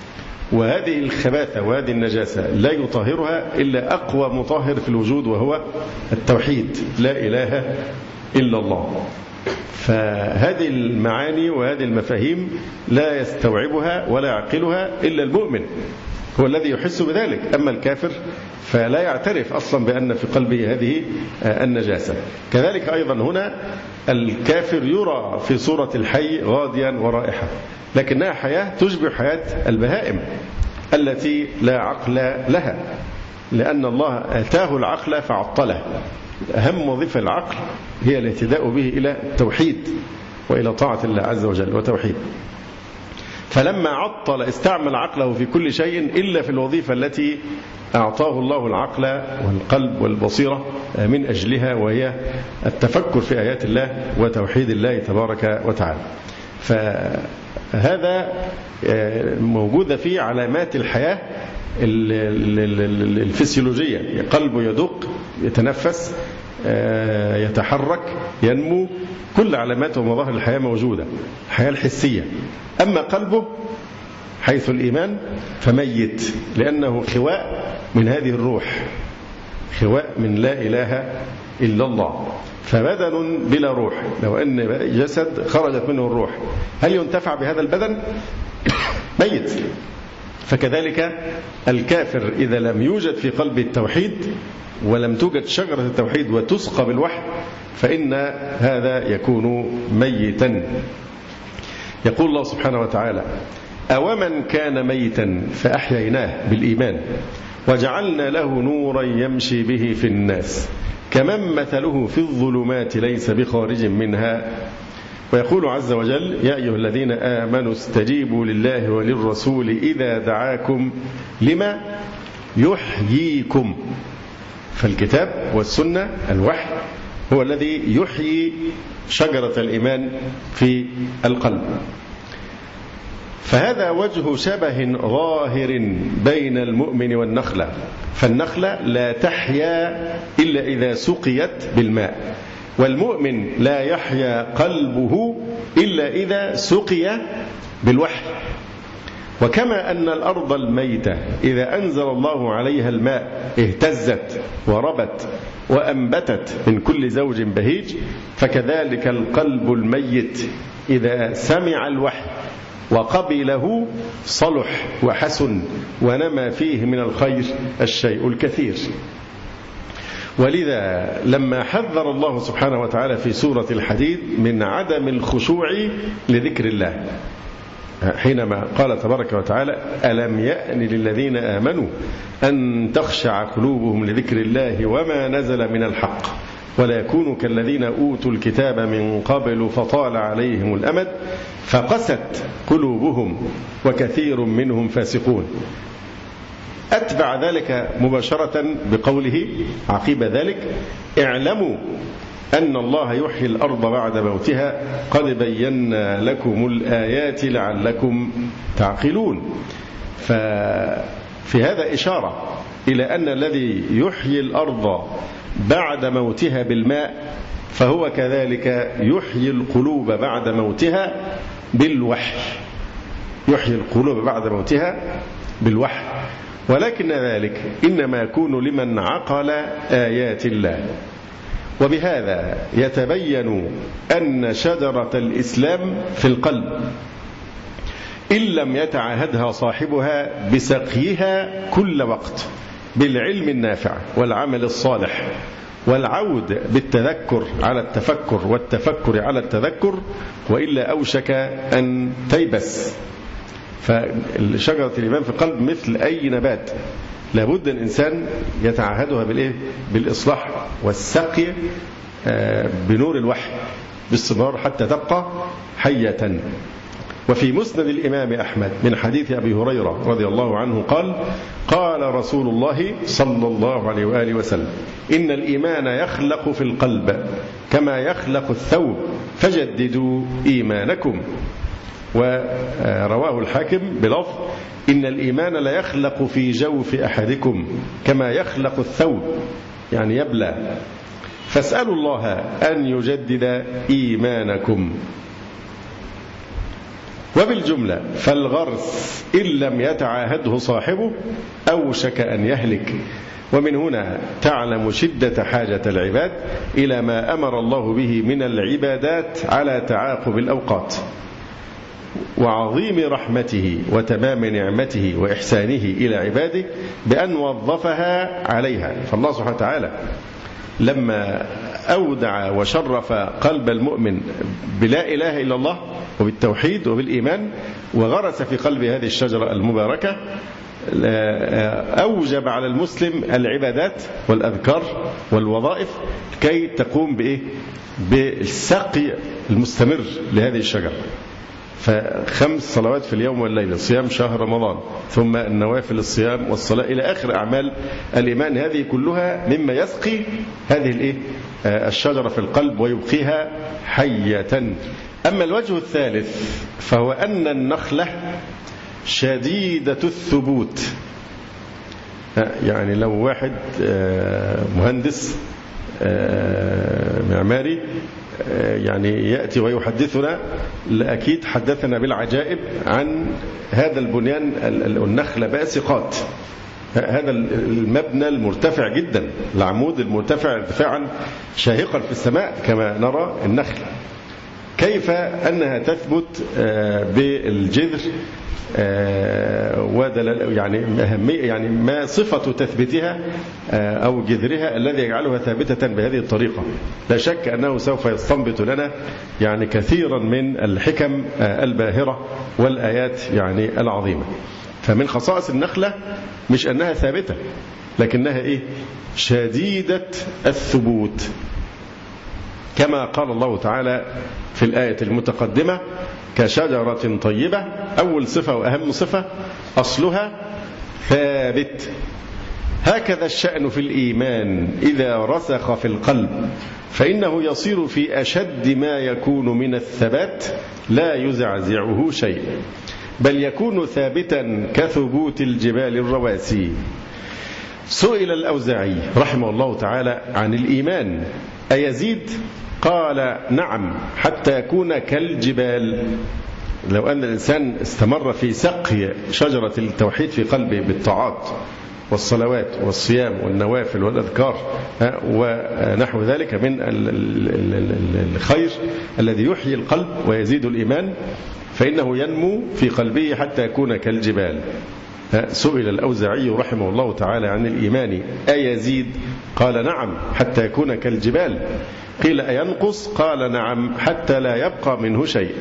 وهذه الخباثة وهذه النجاسة لا يطهرها إلا أقوى مطهر في الوجود، وهو التوحيد، لا إله إلا الله. فهذه المعاني وهذه المفاهيم لا يستوعبها ولا يعقلها إلا المؤمن، هو الذي يحس بذلك. أما الكافر فلا يعترف أصلا بأن في قلبه هذه النجاسة. كذلك أيضا هنا الكافر يرى في صورة الحي غاديا ورائحة، لكنها حياة تشبه حياة البهائم التي لا عقل لها، لأن الله آتاه العقل فعطله. أهم وظيفة العقل هي الاهتداء به إلى التوحيد وإلى طاعة الله عز وجل وتوحيد. فلما عطل استعمل عقله في كل شيء إلا في الوظيفة التي أعطاه الله العقل والقلب والبصيرة من أجلها، وهي التفكر في آيات الله وتوحيد الله تبارك وتعالى. فهذا موجودة في علامات الحياة الفسيولوجية، قلبه يدق، يتنفس، يتحرك، ينمو، كل علامات ومظاهر الحياة موجودة، الحياة الحسية. أما قلبه حيث الإيمان فميت، لأنه خواء من هذه الروح، خواء من لا إله إلا الله. فبدن بلا روح، لو أن جسد خرجت منه الروح هل ينتفع بهذا البدن؟ ميت. فكذلك الكافر إذا لم يوجد في قلبه التوحيد ولم توجد شجرة التوحيد وتسقى بالوحي فإن هذا يكون ميتا. يقول الله سبحانه وتعالى: أومن كان ميتا فأحييناه بالإيمان وجعلنا له نورا يمشي به في الناس كمن مثله في الظلمات ليس بخارج منها. ويقول عز وجل: يا أيها الذين آمنوا استجيبوا لله وللرسول إذا دعاكم لما يحييكم. فالكتاب والسنة الوحي هو الذي يحيي شجرة الإيمان في القلب. فهذا وجه شبه ظاهر بين المؤمن والنخلة، فالنخلة لا تحيا إلا إذا سقيت بالماء، والمؤمن لا يحيا قلبه إلا إذا سقي بالوحي. وكما أن الأرض الميتة إذا أنزل الله عليها الماء اهتزت وربت وأنبتت من كل زوج بهيج، فكذلك القلب الميت إذا سمع الوحي وقبله صلح وحسن ونمى فيه من الخير الشيء الكثير. ولذا لما حذر الله سبحانه وتعالى في سورة الحديد من عدم الخشوع لذكر الله، حينما قال تبارك وتعالى: ألم يأن للذين آمنوا أن تخشع قلوبهم لذكر الله وما نزل من الحق ولا يكونوا كالذين أوتوا الكتاب من قبل فطال عليهم الأمد فقست قلوبهم وكثير منهم فاسقون. أتبع ذلك مباشرة بقوله عقيب ذلك: اعلموا أن الله يحيي الأرض بعد موتها قد بينا لكم الآيات لعلكم تعقلون. ففي هذا إشارة إلى أن الذي يحيي الأرض بعد موتها بالماء فهو كذلك يحيي القلوب بعد موتها بالوحي، يحيي القلوب بعد موتها بالوحي. ولكن ذلك إنما يكون لمن عقل آيات الله. وبهذا يتبين أن شجرة الإسلام في القلب إن لم يتعهدها صاحبها بسقيها كل وقت بالعلم النافع والعمل الصالح والعود بالتذكر على التفكر والتفكر على التذكر، وإلا أوشك أن تيبس. فشجرة الإيمان في القلب مثل أي نبات، لابد الإنسان يتعهدها بالإصلاح والسقي بنور الوحي باستمرار حتى تبقى حية. وفي مسند الإمام أحمد من حديث أبي هريرة رضي الله عنه قال: قال رسول الله صلى الله عليه وآله وسلم: إن الإيمان يخلق في القلب كما يخلق الثوب فجددوا إيمانكم. ورواه الحاكم بلفظ: إن الإيمان لا يخلق في جوف أحدكم كما يخلق الثوب، يعني يبلى. فاسألوا الله أن يجدد إيمانكم. وبالجملة فالغرس إن لم يتعاهده صاحبه أوشك أن يهلك. ومن هنا تعلم شدة حاجة العباد إلى ما أمر الله به من العبادات على تعاقب الأوقات، وعظيم رحمته وتمام نعمته وإحسانه إلى عباده بأن وظفها عليها. فالله سبحانه وتعالى لما أودع وشرف قلب المؤمن بلا إله إلا الله وبالتوحيد وبالإيمان، وغرس في قلب هذه الشجرة المباركة، أوجب على المسلم العبادات والأذكار والوظائف كي تقوم بالسقي المستمر لهذه الشجرة. ف5 صلوات في اليوم والليلة، صيام شهر رمضان، ثم النوافل الصيام والصلاة إلى آخر أعمال الإيمان، هذه كلها مما يسقي هذه الشجرة في القلب ويبقيها حية. أما الوجه الثالث فهو أن النخلة شديدة الثبوت. يعني لو واحد مهندس معماري يعني يأتي ويحدثنا، أكيد حدثنا بالعجائب عن هذا البنيان، النخلة باسقات، هذا المبنى المرتفع جدا، العمود المرتفع ارتفاعا شاهقا في السماء كما نرى النخل، كيف أنها تثبت بالجذر، يعني أهمية، يعني ما صفة تثبيتها أو جذرها الذي يجعلها ثابتة بهذه الطريقة. لا شك أنه سوف يستنبط لنا يعني كثيرا من الحكم الباهرة والآيات يعني العظيمة. فمن خصائص النخلة مش أنها ثابتة، لكنها شديدة الثبوت، كما قال الله تعالى في الآية المتقدمة: كشجرة طيبة. أول صفة وأهم صفة أصلها ثابت. هكذا الشأن في الإيمان، إذا رسخ في القلب فإنه يصير في أشد ما يكون من الثبات، لا يزعزعه شيء، بل يكون ثابتا كثبوت الجبال الرواسي. سئل الأوزاعي رحمه الله تعالى عن الإيمان: أيزيد؟ قال: نعم، حتى يكون كالجبال. لو أن الإنسان استمر في سقي شجرة التوحيد في قلبه بالطاعات والصلوات والصيام والنوافل والأذكار ونحو ذلك من الخير الذي يحيي القلب ويزيد الإيمان، فإنه ينمو في قلبه حتى يكون كالجبال. سئل الأوزاعي رحمه الله تعالى عن الإيمان: أيزيد؟ قال: نعم، حتى يكون كالجبال. قيل: أينقص؟ قال: نعم، حتى لا يبقى منه شيء.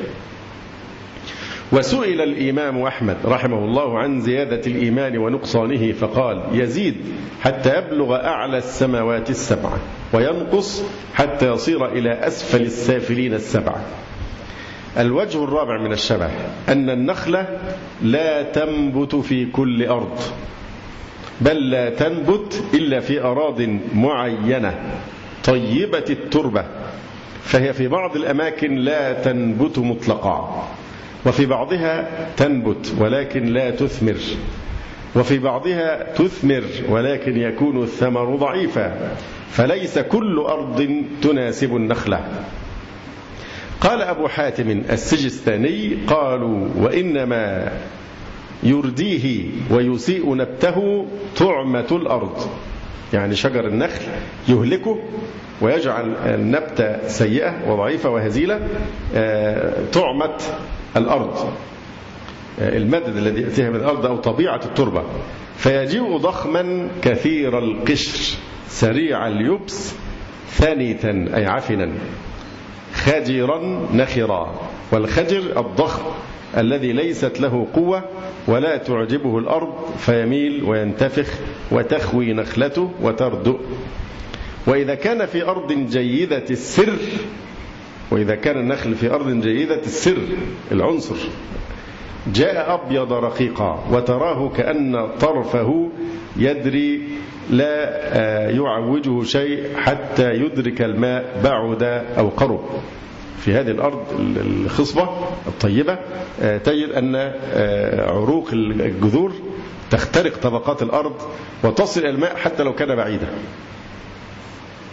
وسئل الإمام أحمد رحمه الله عن زيادة الإيمان ونقصانه، فقال: يزيد حتى يبلغ أعلى السماوات السبع، وينقص حتى يصير إلى أسفل السافلين السبع. الوجه الرابع من الشبه أن النخلة لا تنبت في كل أرض، بل لا تنبت إلا في أراض معينة طيبة التربة، فهي في بعض الأماكن لا تنبت مطلقا، وفي بعضها تنبت ولكن لا تثمر، وفي بعضها تثمر ولكن يكون الثمر ضعيفا، فليس كل أرض تناسب النخلة. قال أبو حاتم السجستاني: قالوا: وإنما يرديه ويسيء نبته طعمة الأرض، يعني شجر النخل يهلكه ويجعل النبتة سيئة وضعيفة وهزيلة، طعمة الأرض، المدد الذي يأتيها من الأرض أو طبيعة التربة، فيجيء ضخما كثير القشر سريع اليبس ثانية أي عفنا، خجرا نخرا. والخجر الضخم الذي ليست له قوة ولا تعجبه الأرض، فيميل وينتفخ وتخوي نخلته وتردؤ. وإذا كان في أرض جيدة السر، وإذا كان النخل في أرض جيدة السر العنصر، جاء أبيض رقيقا وتراه كأن طرفه يدري، لا يعوجه شيء حتى يدرك الماء بعد أو قرب. في هذه الأرض الخصبة الطيبة تجد أن عروق الجذور تخترق طبقات الأرض وتصل إلى الماء حتى لو كان بعيدا.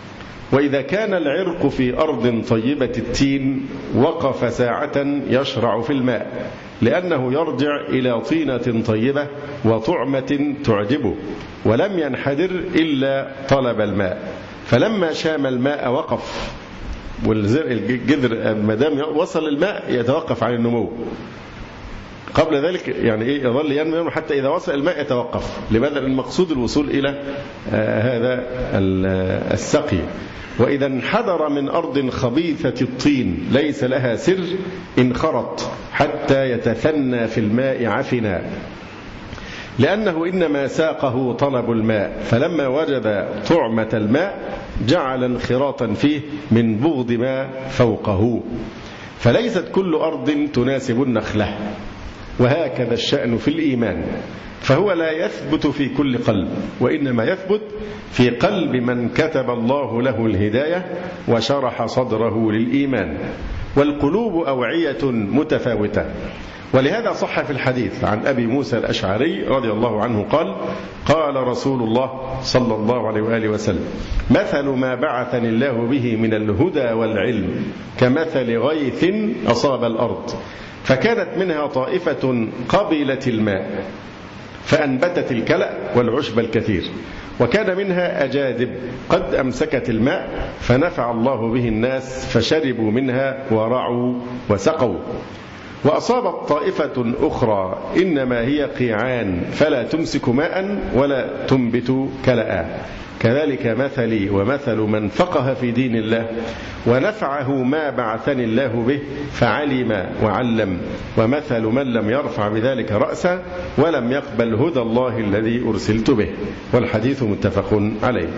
وإذا كان العرق في أرض طيبة التين وقف ساعة يشرع في الماء، لأنه يرجع إلى طينة طيبة وطعمة تعجبه، ولم ينحدر إلا طلب الماء، فلما شام الماء وقف. والجذر ما دام وصل الماء يتوقف عن النمو، قبل ذلك يعني يظل ينمو حتى إذا وصل الماء يتوقف. لماذا؟ المقصود الوصول إلى هذا السقي. وإذا انحدر من أرض خبيثة الطين ليس لها سر انخرط حتى يتثنى في الماء عفنا، لأنه إنما ساقه طلب الماء، فلما وجد طعمة الماء جعل انخراطا فيه من بغض ما فوقه. فليست كل أرض تناسب النخلة، وهكذا الشأن في الإيمان، فهو لا يثبت في كل قلب، وإنما يثبت في قلب من كتب الله له الهداية وشرح صدره للإيمان. والقلوب أوعية متفاوتة، ولهذا صح في الحديث عن أبي موسى الأشعري رضي الله عنه قال: قال رسول الله صلى الله عليه وآله وسلم: مثل ما بعثني الله به من الهدى والعلم كمثل غيث أصاب الأرض، فكانت منها طائفة قبلت الماء فأنبتت الكلأ والعشب الكثير، وكان منها أجادب قد أمسكت الماء فنفع الله به الناس فشربوا منها ورعوا وسقوا. وأصابت طائفة أخرى إنما هي قيعان فلا تمسك ماء ولا تنبت كلأ، كذلك مثلي ومثل من فقه في دين الله ونفعه ما بعثني الله به فعلم وعلم، ومثل من لم يرفع بذلك رأسا ولم يقبل هدى الله الذي أرسلت به. والحديث متفق عليه.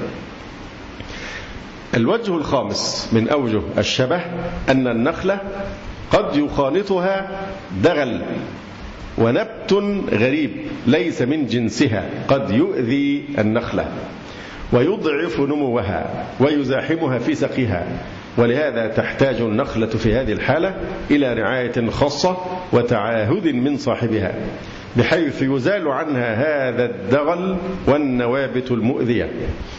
الوجه الخامس من أوجه الشبه أن النخلة قد يخالطها دغل ونبت غريب ليس من جنسها قد يؤذي النخلة ويضعف نموها ويزاحمها في سقيها، ولهذا تحتاج النخلة في هذه الحالة إلى رعاية خاصة وتعاهد من صاحبها، بحيث يزال عنها هذا الدغل والنوابت المؤذية.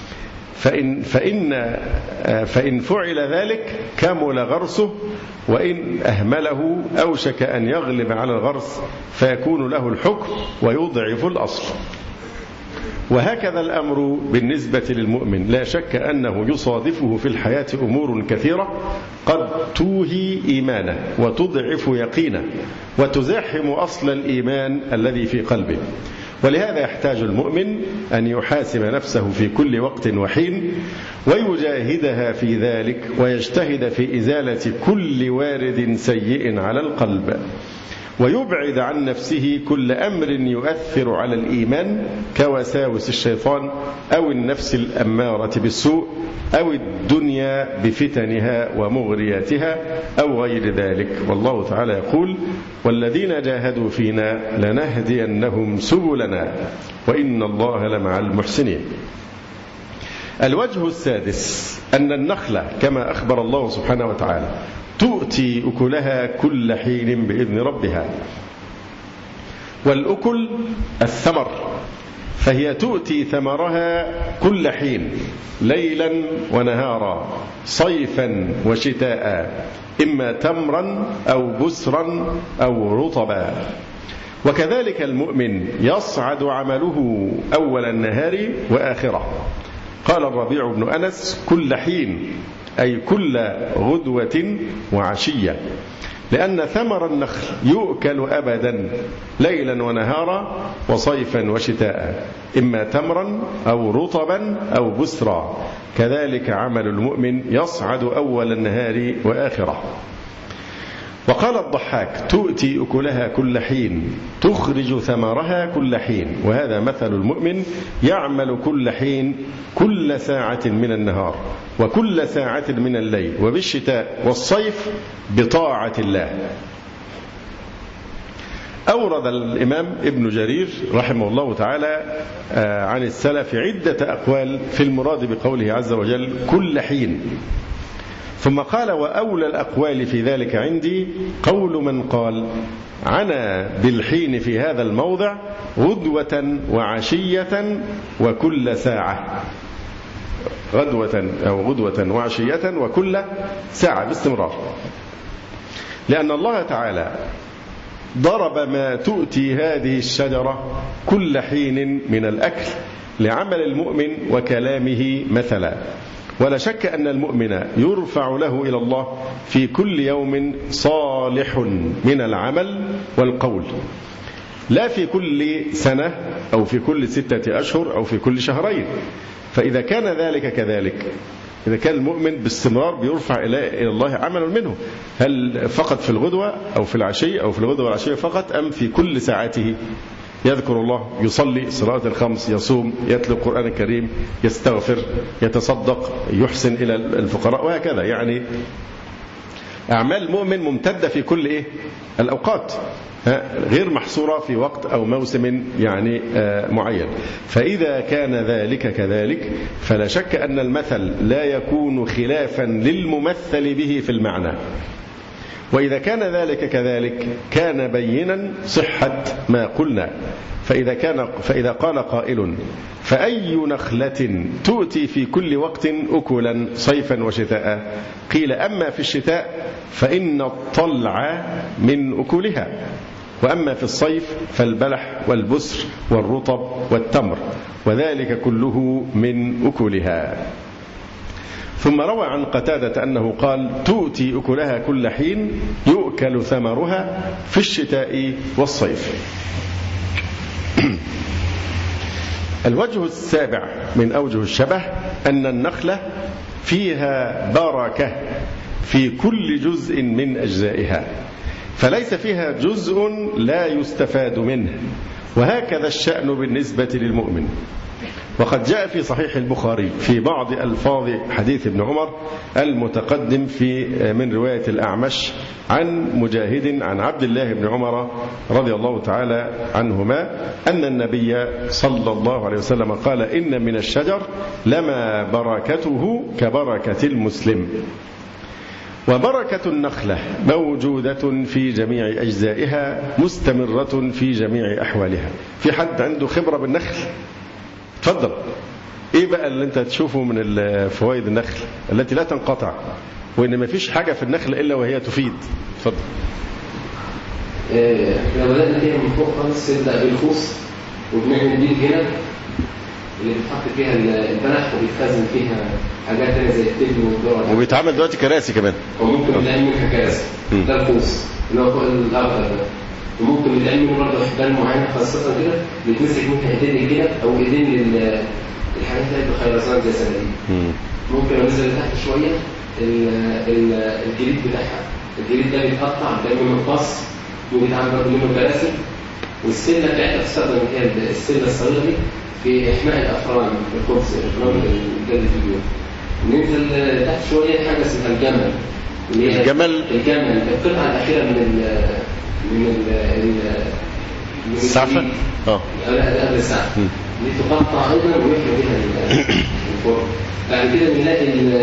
فإن فعل ذلك كمل غرسه، وإن أهمله أوشك أن يغلب على الغرس فيكون له الحكم ويضعف الأصل. وهكذا الأمر بالنسبة للمؤمن، لا شك أنه يصادفه في الحياة أمور كثيرة قد توهي إيمانه وتضعف يقينه وتزاحم أصل الإيمان الذي في قلبه. ولهذا يحتاج المؤمن أن يحاسب نفسه في كل وقت وحين ويجاهدها في ذلك، ويجتهد في إزالة كل وارد سيء على القلب، ويبعد عن نفسه كل أمر يؤثر على الإيمان كوساوس الشيطان أو النفس الأمارة بالسوء أو الدنيا بفتنها ومغرياتها أو غير ذلك. والله تعالى يقول: والذين جاهدوا فينا لنهدينهم سبلنا وإن الله لمع المحسنين. الوجه السادس أن النخلة كما أخبر الله سبحانه وتعالى تؤتي أكلها كل حين بإذن ربها، والأكل الثمر، فهي تؤتي ثمرها كل حين ليلا ونهارا صيفا وشتاء، إما تمرا أو بسرا أو رطبا. وكذلك المؤمن يصعد عمله أول النهار وآخره. قال الربيع بن أنس: كل حين، أي كل غدوة وعشية، لأن ثمر النخل يؤكل أبدا ليلا ونهارا وصيفا وشتاء، إما تمرا أو رطبا أو بسرا. كذلك عمل المؤمن يصعد أول النهار وآخره. وقال الضحاك: تؤتي أكلها كل حين، تخرج ثمرها كل حين. وهذا مثل المؤمن يعمل كل حين، كل ساعة من النهار وكل ساعة من الليل، وبالشتاء والصيف بطاعة الله. أورد الإمام ابن جرير رحمه الله تعالى عن السلف عدة أقوال في المراد بقوله عز وجل كل حين، ثم قال: وأولى الأقوال في ذلك عندي قول من قال: عنا بالحين في هذا الموضع غدوة وعشية وكل ساعة. غدوة وعشية وكل ساعة باستمرار، لأن الله تعالى ضرب ما تؤتي هذه الشجرة كل حين من الأكل لعمل المؤمن وكلامه مثلا. ولا شك أن المؤمن يرفع له إلى الله في كل يوم صالح من العمل والقول، لا في كل سنة أو في كل 6 أشهر أو في كل شهرين. فإذا كان ذلك كذلك، إذا كان المؤمن باستمرار بيرفع إلى الله عمل منه، هل فقط في الغدوة أو في العشي أو في الغدوة والعشية فقط، أم في كل ساعاته يذكر الله، يصلي صلاة الخمس، يصوم، يتلو القرآن الكريم، يستغفر، يتصدق، يحسن إلى الفقراء، وهكذا. يعني أعمال المؤمن ممتدة في كل الأوقات، غير محصورة في وقت أو موسم يعني معين. فإذا كان ذلك كذلك فلا شك أن المثل لا يكون خلافا للممثل به في المعنى. وإذا كان ذلك كذلك كان بينا صحة ما قلنا. فإذا قال قائل فأي نخلة تؤتي في كل وقت أكلا صيفا وشتاء، قيل أما في الشتاء فإن الطلع من أكلها، وأما في الصيف فالبلح والبسر والرطب والتمر، وذلك كله من أكلها. ثم روى عن قتادة أنه قال تؤتي أكلها كل حين، يؤكل ثمرها في الشتاء والصيف. الوجه السابع من أوجه الشبه أن النخلة فيها بركة في كل جزء من أجزائها، فليس فيها جزء لا يستفاد منه، وهكذا الشأن بالنسبة للمؤمن. وقد جاء في صحيح البخاري في بعض ألفاظ حديث ابن عمر المتقدم من رواية الأعمش عن مجاهد عن عبد الله بن عمر رضي الله تعالى عنهما أن النبي صلى الله عليه وسلم قال إن من الشجر لما بركته كبركة المسلم. وبركة النخلة موجودة في جميع أجزائها مستمرة في جميع أحوالها. في حد عنده خبرة بالنخل؟ تفضل. ايه بقى اللي انت تشوفه من فوائد النخل التي لا تنقطع، وان ما فيش حاجة في النخل الا وهي تفيد؟ تفضل. لو بدأنا فيها من فوق خالص نبدأ بالخوص، وبنعمل بيه هنا اللي بيتحط فيها البلح وبيتخزن فيها حاجات تانية زي التبن والذرة، وبيتعمل دلوقتي كراسي كمان، وممكن نعمل منها كراسي. ده الخوص اللي هو فوق الأخضر ده. وممكن يتعمل منه برضه حبال معينة خاصة كده بيتمسك منها ايدين كده، أو ايدين الحاجات اللي بخيرزان زي سناديق. ممكن لو نزل تحت شوية الجليد بتاعها، الجليد ده بيتقطع بيتعمل منه قص، وبيتعمل برضه منه كراسي. والسلة بتاعتها بتستخدم هي السلة الصغيرة دي في إحماء الأفران في الخبز، الأفران الجلد في اليوم. ننزل تحت شوية حاجة اسمها الجمل. الجمل القطعة الأخيرة من السعفة. لا قبل السعفة دي تقطع أيضا ويحمى بها الفرن. بعد كده بنلاقي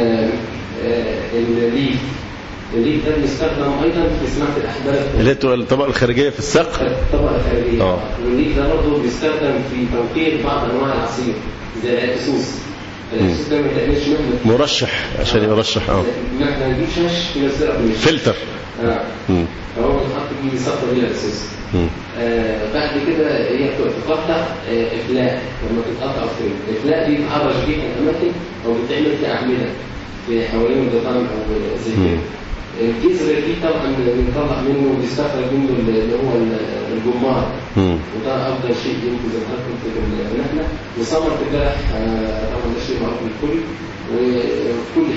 الليف ده بيستخدم أيضا في صناعة الأحبال، اللي هي الطبقة الخارجية في السقف. الطبقة الخارجية. والليف ده برضه بيستخدم في تنقير بعض أنواع العصير زي العسوس. العسوس ده ما تعملش مرشح عشان يرشح. ما نجيبش فلتر. فهو بيتحط فيه بيسطر بيه العسوس. بعد كده هي بتتقطع إفلاء. لما تتقطع إفلاء دي بتحرش بيها الأماكن أو بتعمل في أعمدة في حوالين الغطام أو زي كده. الجذر دي طبعا بنطلع منه بيستخرج منه اللي هو الجمار، وده أفضل شيء يمكن زي ما قلت في النخلة. وثمرة البلح طبعا ده شيء معروف للكل وفي كل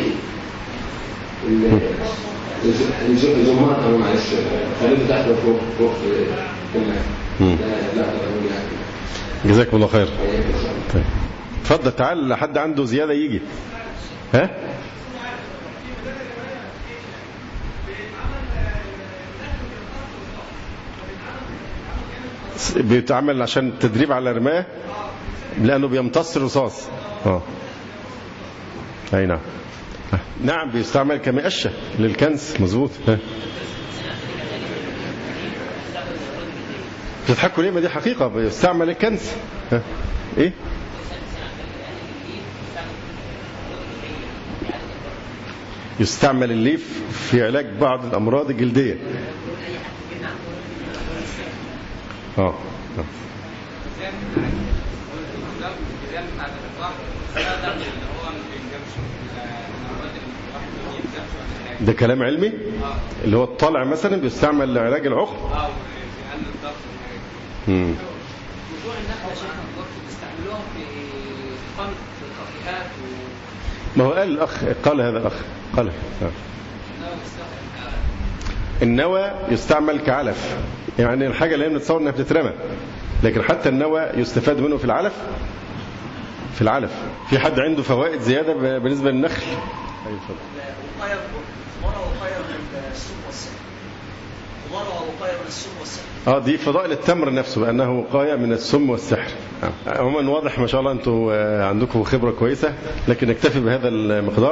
حين. الجمار أو معلش خليته تحت فوق في النخلة. لا جزاكم الله خير. طيب اتفضل تعال، لحد عنده زيادة يجي. ها بيتعمل عشان التدريب على الرماية لأنه بيمتص الرصاص. أي نعم. نعم بيستعمل كمقشة للكنس. مظبوط. بتضحكوا ليه؟ ما دي حقيقة بيستعمل الكنس. ايه يستعمل الليف في علاج بعض الأمراض الجلدية. ده كلام علمي اللي هو الطلع مثلا بيستعمل لعلاج العقم. ما هو قال الأخ، قال هذا الأخ، قال النوى يستعمل كعلف، يعني الحاجة اللي هي بنتصور انها بتترمى، لكن حتى النوى يستفاد منه في العلف. في العلف في حد عنده فوائد زيادة بالنسبة للنخل؟ دي فضائل التمر نفسه بأنه وقاية من السم والسحر. عموما واضح ما شاء الله أنتم عندكم خبرة كويسة، لكن نكتفي بهذا المقدار.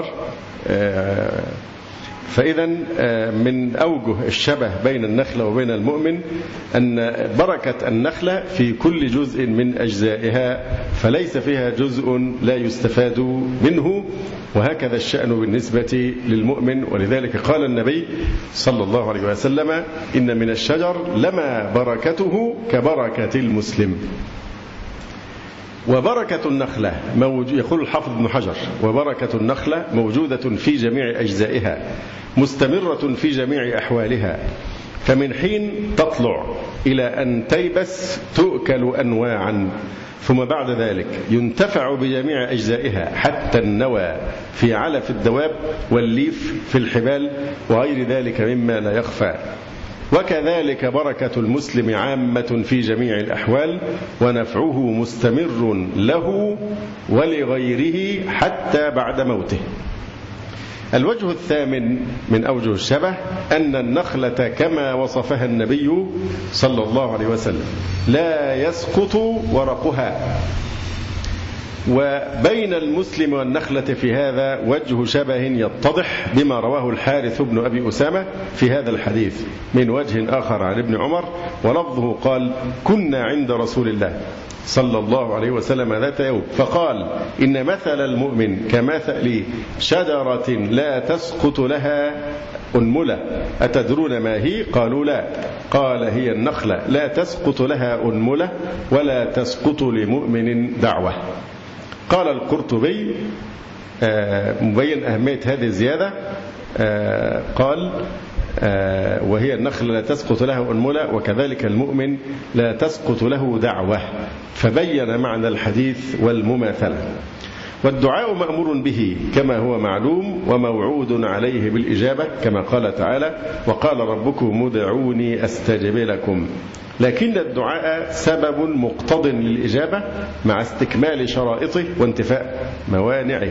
فإذا من أوجه الشبه بين النخلة وبين المؤمن أن بركة النخلة في كل جزء من أجزائها، فليس فيها جزء لا يستفاد منه، وهكذا الشأن بالنسبة للمؤمن. ولذلك قال النبي صلى الله عليه وسلم: إن من الشجر لما بركته كبركة المسلم. وبركة النخلة يقول الحافظ ابن حجر: وبركة النخلة موجودة في جميع أجزائها، مستمرة في جميع أحوالها، فمن حين تطلع إلى أن تيبس تؤكل أنواعا، ثم بعد ذلك ينتفع بجميع أجزائها حتى النوى في علف الدواب والليف في الحبال وغير ذلك مما لا يخفى. وكذلك بركة المسلم عامة في جميع الأحوال، ونفعه مستمر له ولغيره حتى بعد موته. الوجه الثامن من أوجه الشبه أن النخلة كما وصفها النبي صلى الله عليه وسلم لا يسقط ورقها. وبين المسلم والنخلة في هذا وجه شبه يتضح بما رواه الحارث بن أبي أسامة في هذا الحديث من وجه آخر عن ابن عمر، ولفظه قال: كنا عند رسول الله صلى الله عليه وسلم ذات يوم فقال: إن مثل المؤمن كمثل شجرة لا تسقط لها أنملة، أتدرون ما هي؟ قالوا لا. قال: هي النخلة لا تسقط لها أنملة ولا تسقط لمؤمن دعوة. قال القرطبي مبين أهمية هذه الزيادة، قال: وهي النخلة لا تسقط له أنملة وكذلك المؤمن لا تسقط له دعوة، فبين معنى الحديث والمماثلة. والدعاء مأمور به كما هو معلوم وموعود عليه بالإجابة، كما قال تعالى: وقال ربكم ادعوني أستجب لكم. لكن الدعاء سبب مقتض للإجابة مع استكمال شرائطه وانتفاء موانعه.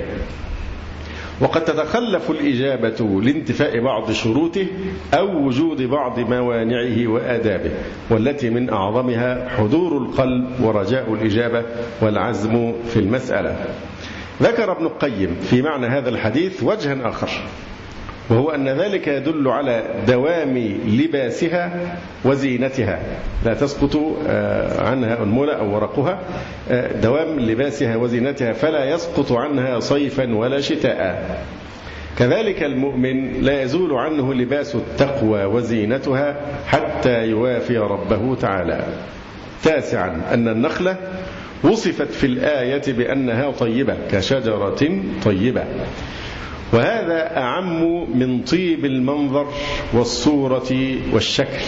وقد تتخلف الإجابة لانتفاء بعض شروطه أو وجود بعض موانعه وآدابه، والتي من أعظمها حضور القلب ورجاء الإجابة والعزم في المسألة. ذكر ابن القيم في معنى هذا الحديث وجها آخر، وهو أن ذلك يدل على دوام لباسها وزينتها، لا تسقط عنها أنملة أو ورقها، دوام لباسها وزينتها فلا يسقط عنها صيفا ولا شتاء. كذلك المؤمن لا يزول عنه لباس التقوى وزينتها حتى يوافي ربه تعالى. تاسعا أن النخلة وصفت في الآية بأنها طيبة كشجرة طيبة، وهذا أعم من طيب المنظر والصورة والشكل،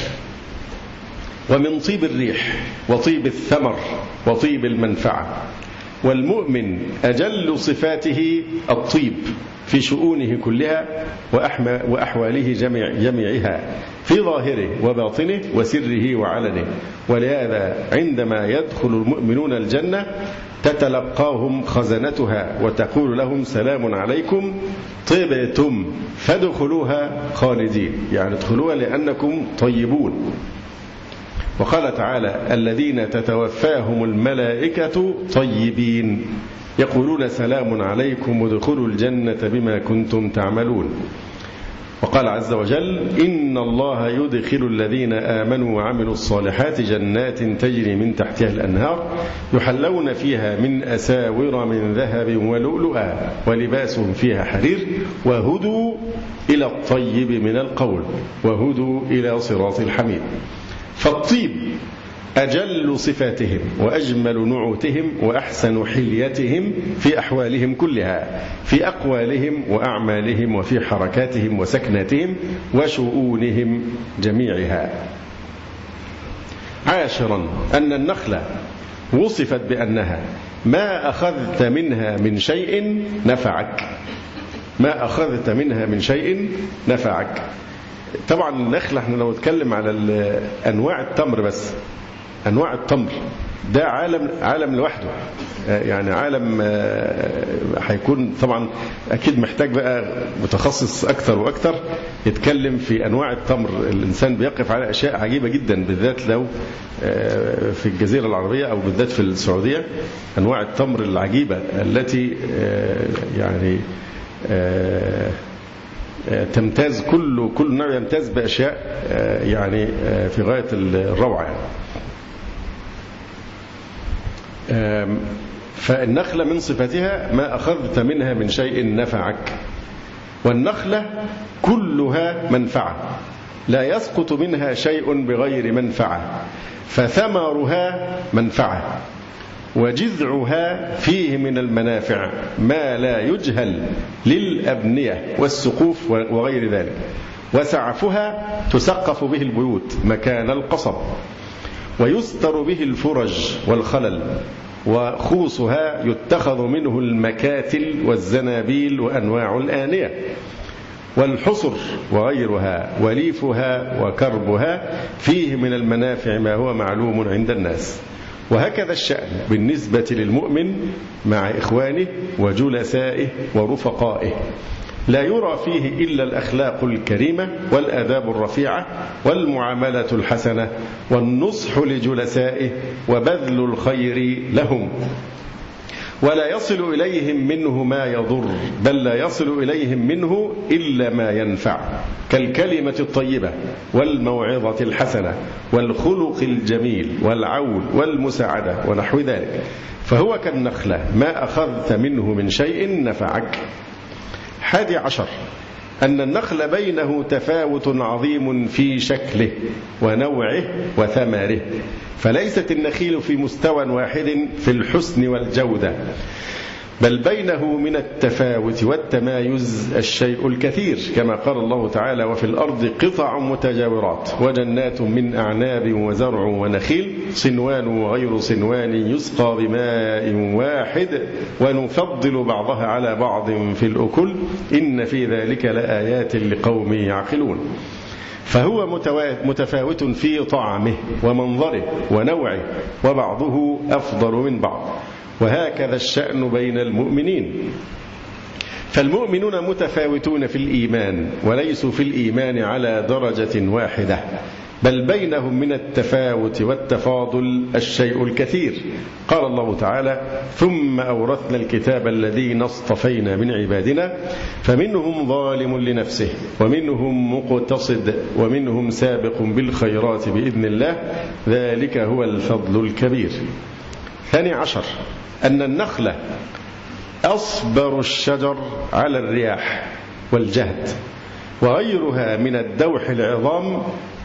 ومن طيب الريح وطيب الثمر وطيب المنفعة. والمؤمن أجل صفاته الطيب في شؤونه كلها وأحواله جميعها، في ظاهره وباطنه وسره وعلنه. ولهذا عندما يدخل المؤمنون الجنة تتلقاهم خزنتها وتقول لهم: سلام عليكم طيبتم فادخلوها خالدين، يعني ادخلوها لأنكم طيبون. وقال تعالى: الذين تتوفاهم الملائكة طيبين يقولون سلام عليكم ادخلوا الجنة بما كنتم تعملون. وقال عز وجل إن الله يدخل الذين آمنوا وعملوا الصالحات جنات تجري من تحتها الأنهار يحلون فيها من أساور من ذهب ولؤلؤا ولباسهم فيها حرير وهدوا إلى الطيب من القول وهدوا إلى صراط الحميد. فالطيب أجل صفاتهم وأجمل نعوتهم وأحسن حليتهم في أحوالهم كلها، في أقوالهم وأعمالهم وفي حركاتهم وسكناتهم وشؤونهم جميعها. عاشرا أن النخلة وصفت بأنها ما أخذت منها من شيء نفعك، ما أخذت منها من شيء نفعك. طبعا النخلة احنا لو نتكلم على أنواع التمر بس، أنواع التمر ده عالم لوحده، يعني عالم هيكون طبعا أكيد محتاج بقى متخصص أكثر وأكثر يتكلم في أنواع التمر. الإنسان بيقف على أشياء عجيبة جدا، بالذات لو في الجزيرة العربية أو بالذات في السعودية، أنواع التمر العجيبة التي يعني تمتاز كل نوع يمتاز بأشياء يعني في غاية الروعة يعني. فالنخلة من صفتها ما أخذت منها من شيء نفعك، والنخلة كلها منفعة لا يسقط منها شيء بغير منفعة، فثمرها منفعة وجذعها فيه من المنافع ما لا يجهل للأبنية والسقوف وغير ذلك، وسعفها تسقف به البيوت مكان القصب ويستر به الفرج والخلل، وخوصها يتخذ منه المكاتل والزنابيل وأنواع الآنية والحصر وغيرها، وليفها وكربها فيه من المنافع ما هو معلوم عند الناس. وهكذا الشأن بالنسبة للمؤمن مع إخوانه وجلسائه ورفقائه، لا يرى فيه إلا الأخلاق الكريمة والآداب الرفيعة والمعاملة الحسنة والنصح لجلسائه وبذل الخير لهم، ولا يصل إليهم منه ما يضر، بل لا يصل إليهم منه إلا ما ينفع، كالكلمة الطيبة والموعظة الحسنة والخلق الجميل والعون والمساعدة ونحو ذلك. فهو كالنخلة ما أخذت منه من شيء نفعك. 11 أن النخل بينه تفاوت عظيم في شكله ونوعه وثمره، فليست النخيل في مستوى واحد في الحسن والجودة، بل بينه من التفاوت والتمايز الشيء الكثير، كما قال الله تعالى وفي الأرض قطع متجاورات وجنات من أعناب وزرع ونخيل صنوان وغير صنوان يسقى بماء واحد ونفضل بعضها على بعض في الأكل إن في ذلك لآيات لقوم يعقلون. فهو متفاوت في طعمه ومنظره ونوعه، وبعضه أفضل من بعض، وهكذا الشأن بين المؤمنين. فالمؤمنون متفاوتون في الإيمان وليسوا في الإيمان على درجة واحدة، بل بينهم من التفاوت والتفاضل الشيء الكثير. قال الله تعالى ثم أورثنا الكتاب الذين اصطفينا من عبادنا فمنهم ظالم لنفسه ومنهم مقتصد ومنهم سابق بالخيرات بإذن الله ذلك هو الفضل الكبير. 12 أن النخلة أصبر الشجر على الرياح والجهد، وغيرها من الدوح العظام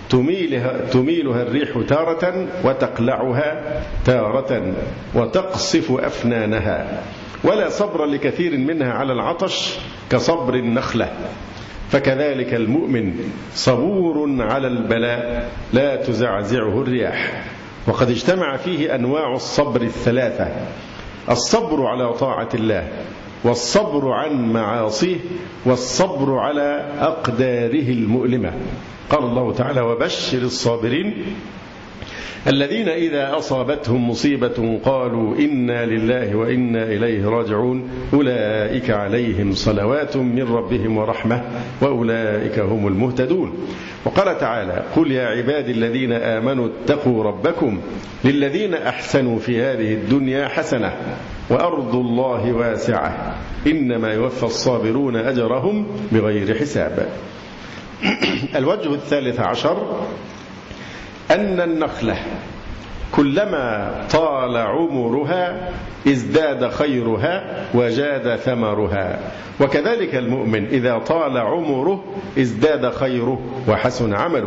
تميلها الريح تارة وتقلعها تارة وتقصف أفنانها، ولا صبر لكثير منها على العطش كصبر النخلة. فكذلك المؤمن صبور على البلاء لا تزعزعه الرياح. وقد اجتمع فيه أنواع الصبر الثلاثة: الصبر على طاعة الله، والصبر عن معاصيه، والصبر على أقداره المؤلمة. قال الله تعالى وبشر الصابرين الذين إذا أصابتهم مصيبة قالوا إنا لله وإنا إليه راجعون أولئك عليهم صلوات من ربهم ورحمة وأولئك هم المهتدون. وقال تعالى قل يا عبادي الذين آمنوا اتقوا ربكم للذين أحسنوا في هذه الدنيا حسنة وأرض الله واسعة إنما يوفى الصابرون أجرهم بغير حساب. الوجه 13 أن النخلة كلما طال عمرها ازداد خيرها وجاد ثمرها، وكذلك المؤمن إذا طال عمره ازداد خيره وحسن عمله.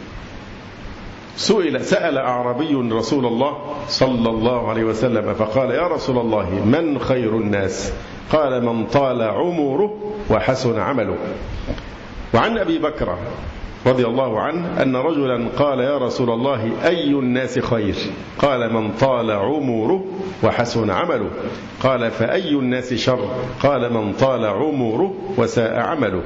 سأل أعرابي رسول الله صلى الله عليه وسلم فقال: يا رسول الله، من خير الناس؟ قال: من طال عمره وحسن عمله. وعن أبي بكر رضي الله عنه أن رجلا قال: يا رسول الله، أي الناس خير؟ قال: من طال عمره وحسن عمله. قال: فأي الناس شر؟ قال: من طال عمره وساء عمله.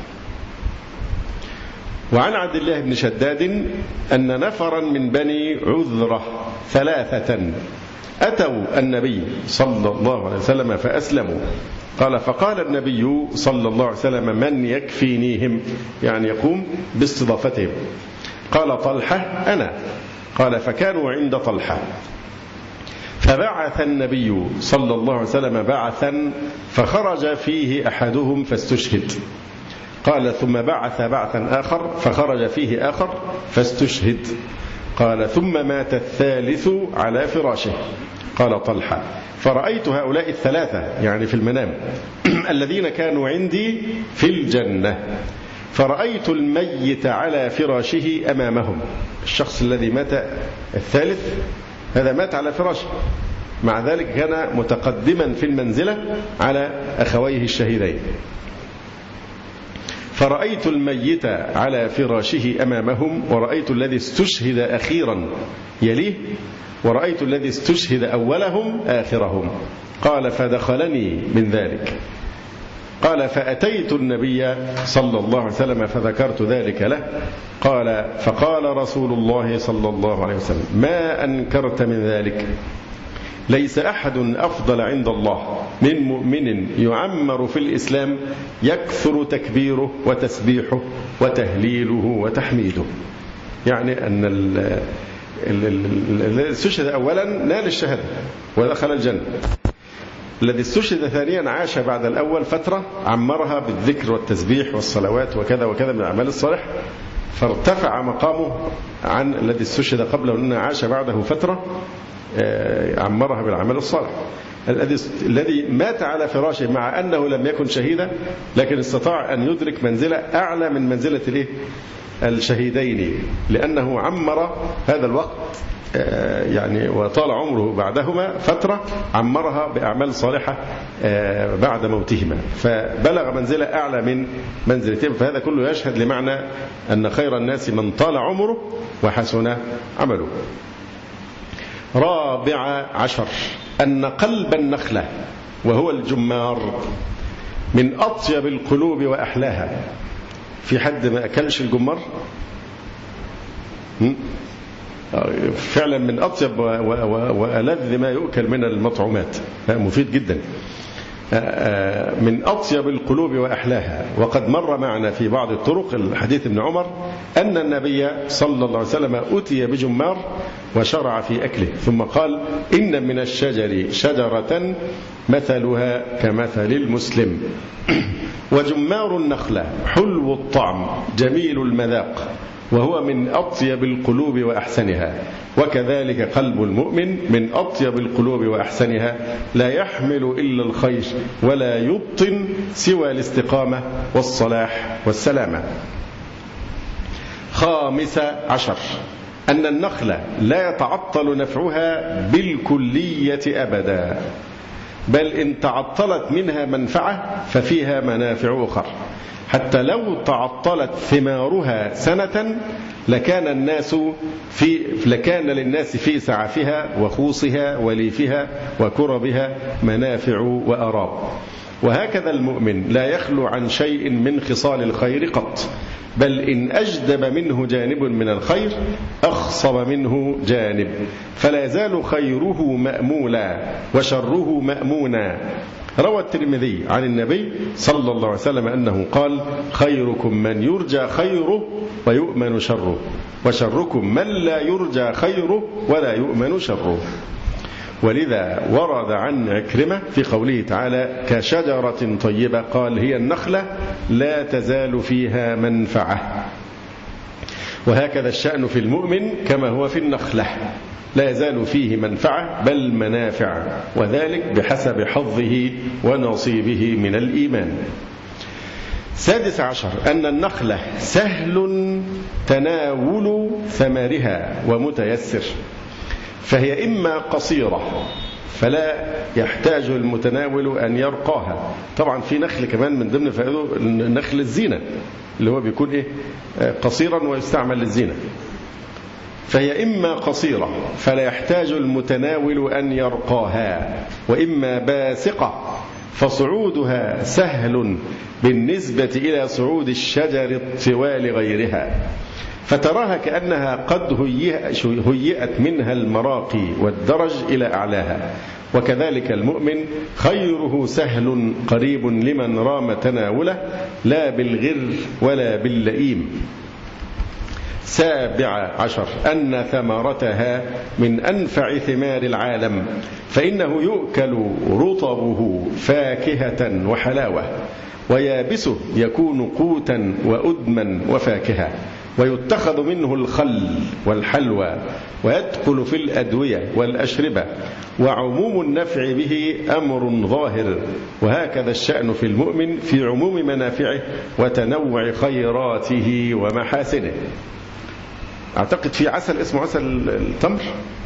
وعن عبد الله بن شداد أن نفرا من بني عذرة 3 أتوا النبي صلى الله عليه وسلم فأسلموا. قال: فقال النبي صلى الله عليه وسلم: من يكفينيهم؟ يعني يقوم باستضافتهم. قال: طلحة أنا. قال: فكانوا عند طلحة، فبعث النبي صلى الله عليه وسلم بعثا فخرج فيه أحدهم فاستشهد. قال: ثم بعث بعثا آخر فخرج فيه آخر فاستشهد. قال: ثم مات الثالث على فراشه. قال طلحة: فرأيت هؤلاء 3 يعني في المنام الذين كانوا عندي في الجنة، فرأيت الميت على فراشه أمامهم. الشخص الذي مات الثالث هذا مات على فراشه، مع ذلك كان متقدما في المنزلة على أخويه الشهيدين. فرأيت الميت على فراشه أمامهم، ورأيت الذي استشهد أخيرا يليه، ورأيت الذي استشهد أولهم آخرهم. قال: فدخلني من ذلك. قال: فأتيت النبي صلى الله عليه وسلم فذكرت ذلك له. قال: فقال رسول الله صلى الله عليه وسلم: ما أنكرت من ذلك؟ ليس أحد أفضل عند الله من مؤمن يعمر في الإسلام يكثر تكبيره وتسبيحه وتهليله وتحميده. يعني أن الذي استشهد أولا نال الشهادة ودخل الجنة، الذي استشهد ثانيا عاش بعد الأول فترة عمرها بالذكر والتسبيح والصلوات وكذا وكذا من الأعمال الصالحة، فارتفع مقامه عن الذي استشهد قبله لأنه عاش بعده فترة عمرها بالعمل الصالح. الذي مات على فراشه مع أنه لم يكن شهيدا لكن استطاع أن يدرك منزلة أعلى من منزلة الشهيدين، لأنه عمر هذا الوقت يعني وطال عمره بعدهما فترة عمرها بأعمال صالحة بعد موتهما، فبلغ منزلة أعلى من منزلتهم. فهذا كله يشهد لمعنى أن خير الناس من طال عمره وحسن عمله. 14 أن قلب النخلة وهو الجمار من أطيب القلوب وأحلاها. في حد ما أكلش الجمار؟ فعلا من أطيب وألذ ما يؤكل من المطعومات، مفيد جدا. من أطيب القلوب وأحلاها. وقد مر معنا في بعض الطرق الحديث ابن عمر أن النبي صلى الله عليه وسلم أتي بجمار وشرع في أكله ثم قال: إن من الشجر شجرة مثلها كمثل المسلم. وجمار النخلة حلو الطعم جميل المذاق وهو من أطيب القلوب وأحسنها، وكذلك قلب المؤمن من أطيب القلوب وأحسنها، لا يحمل إلا الخير ولا يبطن سوى الاستقامة والصلاح والسلامة. 15 أن النخلة لا يتعطل نفعها بالكلية أبدا، بل إن تعطلت منها منفعة ففيها منافع أخرى، حتى لو تعطلت ثمارها سنة لكان للناس في سعفها وخوصها وليفها وكربها منافع وأراب. وهكذا المؤمن لا يخلو عن شيء من خصال الخير قط، بل إن أجدب منه جانب من الخير أخصب منه جانب، فلا يزال خيره مأمولا وشره مأمونا. روى الترمذي عن النبي صلى الله عليه وسلم أنه قال: خيركم من يرجى خيره ويؤمن شره، وشركم من لا يرجى خيره ولا يؤمن شره. ولذا ورد عن عكرمة في قوله تعالى كشجرة طيبة قال هي النخلة لا تزال فيها منفعة. وهكذا الشأن في المؤمن كما هو في النخلة، لا يزال فيه منفعة بل منافع، وذلك بحسب حظه ونصيبه من الإيمان. 16 أن النخلة سهل تناول ثمرها ومتيسر، فهي إما قصيرة فلا يحتاج المتناول أن يرقاها. طبعا في نخل كمان من ضمن فائده نخل الزينة اللي هو بيكون قصيرا ويستعمل للزينة. فهي إما قصيرة فلا يحتاج المتناول أن يرقاها، وإما باسقة فصعودها سهل بالنسبة إلى صعود الشجر الطوال غيرها، فتراها كأنها قد هيئت منها المراقي والدرج إلى أعلاها. وكذلك المؤمن خيره سهل قريب لمن رام تناوله لا بالغر ولا باللئيم. 17 أن ثمرتها من أنفع ثمار العالم، فإنه يؤكل رطبه فاكهة وحلاوة، ويابسه يكون قوتا وأدما وفاكهة، ويتخذ منه الخل والحلوى، ويدخل في الأدوية والأشربة، وعموم النفع به أمر ظاهر. وهكذا الشأن في المؤمن في عموم منافعه وتنوع خيراته ومحاسنه. أعتقد في عسل اسمه عسل التمر،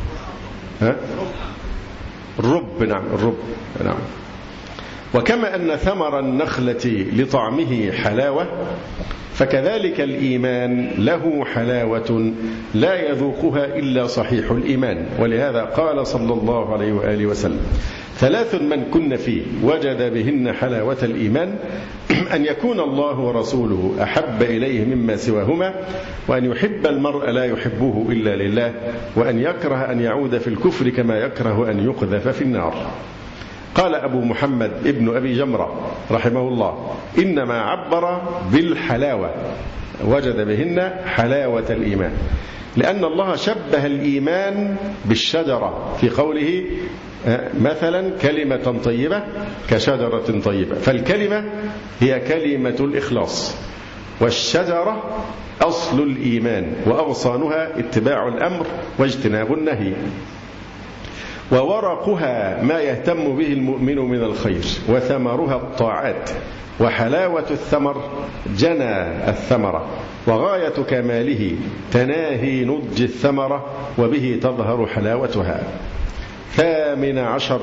الرب، نعم الرب، نعم. وكما أن ثمر النخلة لطعمه حلاوة، فكذلك الإيمان له حلاوة لا يذوقها إلا صحيح الإيمان. ولهذا قال صلى الله عليه وآله وسلم 3 من كن فيه وجد بهن حلاوة الإيمان: أن يكون الله ورسوله أحب إليه مما سواهما، وأن يحب المرء لا يحبه إلا لله، وأن يكره أن يعود في الكفر كما يكره أن يقذف في النار. قال أبو محمد ابن أبي جمرة رحمه الله: إنما عبر بالحلاوة، وجد بهن حلاوة الإيمان، لأن الله شبه الإيمان بالشجرة في قوله مثلا كلمة طيبة كشجرة طيبة. فالكلمة هي كلمة الإخلاص، والشجرة أصل الإيمان، وأغصانها اتباع الأمر واجتناب النهي، وورقها ما يهتم به المؤمن من الخير، وثمرها الطاعات، وحلاوة الثمر جنى الثمرة، وغاية كماله تناهي نضج الثمرة، وبه تظهر حلاوتها. 18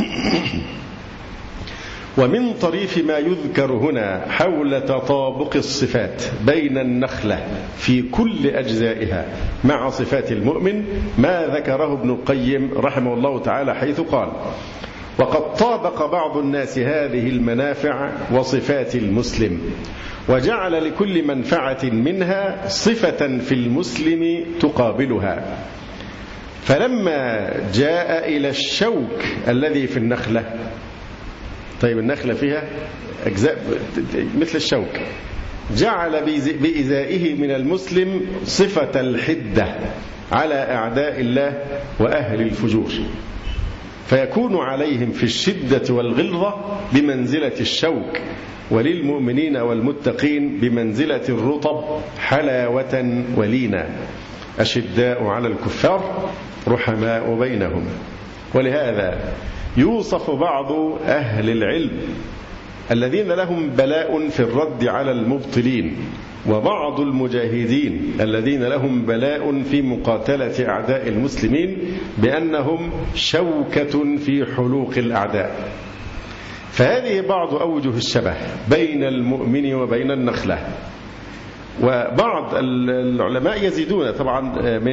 ومن طريف ما يذكر هنا حول تطابق الصفات بين النخلة في كل أجزائها مع صفات المؤمن ما ذكره ابن القيم رحمه الله تعالى، حيث قال: وقد طابق بعض الناس هذه المنافع وصفات المسلم، وجعل لكل منفعة منها صفة في المسلم تقابلها، فلما جاء إلى الشوك الذي في النخلة، طيب النخلة فيها أجزاء مثل الشوك، جعل بإزائه من المسلم صفة الحدة على أعداء الله وأهل الفجور، فيكون عليهم في الشدة والغلظة بمنزلة الشوك، وللمؤمنين والمتقين بمنزلة الرطب حلاوة ولينا، أشداء على الكفار رحماء بينهم. ولهذا يوصف بعض أهل العلم الذين لهم بلاء في الرد على المبطلين، وبعض المجاهدين الذين لهم بلاء في مقاتلة أعداء المسلمين، بأنهم شوكة في حلوق الأعداء. فهذه بعض أوجه الشبه بين المؤمن وبين النخلة. وبعض العلماء يزيدون طبعا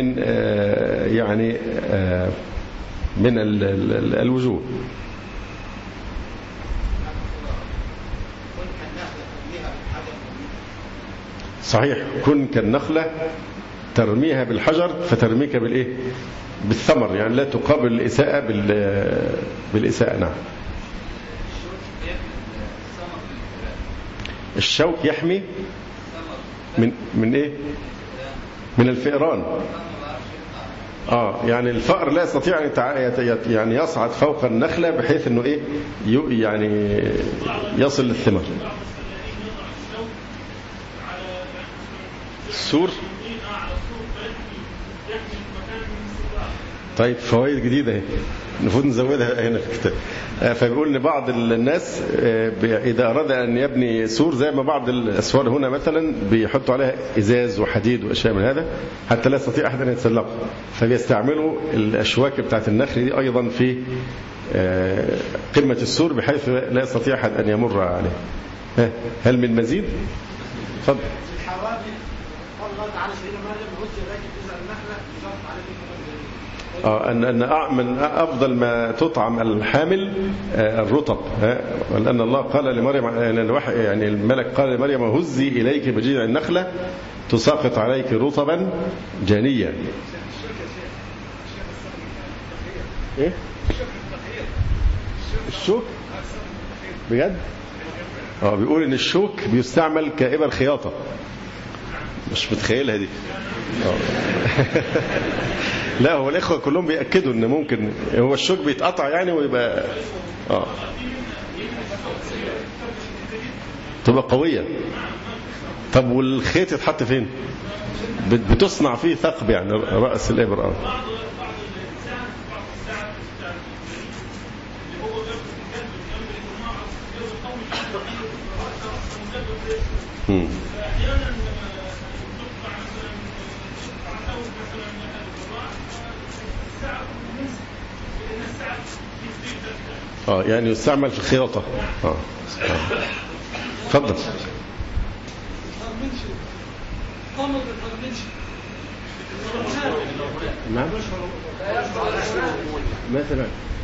من الوجوه. صحيح، كن كالنخلة ترميها بالحجر فترميك بالإيه؟ بالثمر، يعني لا تقابل الإساءة بالإساءة. نعم. الشوك يحمي من إيه؟ من الفئران. يعني الفأر لا يستطيع أن يعني يصعد فوق النخلة بحيث أنه إيه يعني يصل للثمر. السور طيب فوائد جديدة اهي المفروض نزودها هنا في الكتاب. فبيقول ان بعض الناس اذا اراد ان يبني سور زي ما بعض الاسوار هنا مثلا بيحطوا عليها ازاز وحديد واشياء من هذا حتى لا يستطيع احد ان يتسلقه، فبيستعملوا الاشواك بتاعت النخل دي ايضا في قمة السور بحيث لا يستطيع احد ان يمر عليه. هل من مزيد؟ اتفضل. أن من أفضل ما تطعم الحامل الرطب، لأن الله قال لمريم يعني الملك قال لمريم هزي إليك بجذع النخلة تساقط عليك رطبا جانيا. إيه؟ الشوك بجد؟ بيقول إن الشوك بيستعمل كإبر خياطة. مش متخيلها دي. لا هو الإخوة كلهم بيأكدوا إن ممكن هو الشوك بيتقطع يعني ويبقى تبقى قوية. طب والخيط يتحط فين؟ بتصنع فيه ثقب يعني رأس الإبر. يعني يستعمل في الخياطة. تفضل. نعم مثلا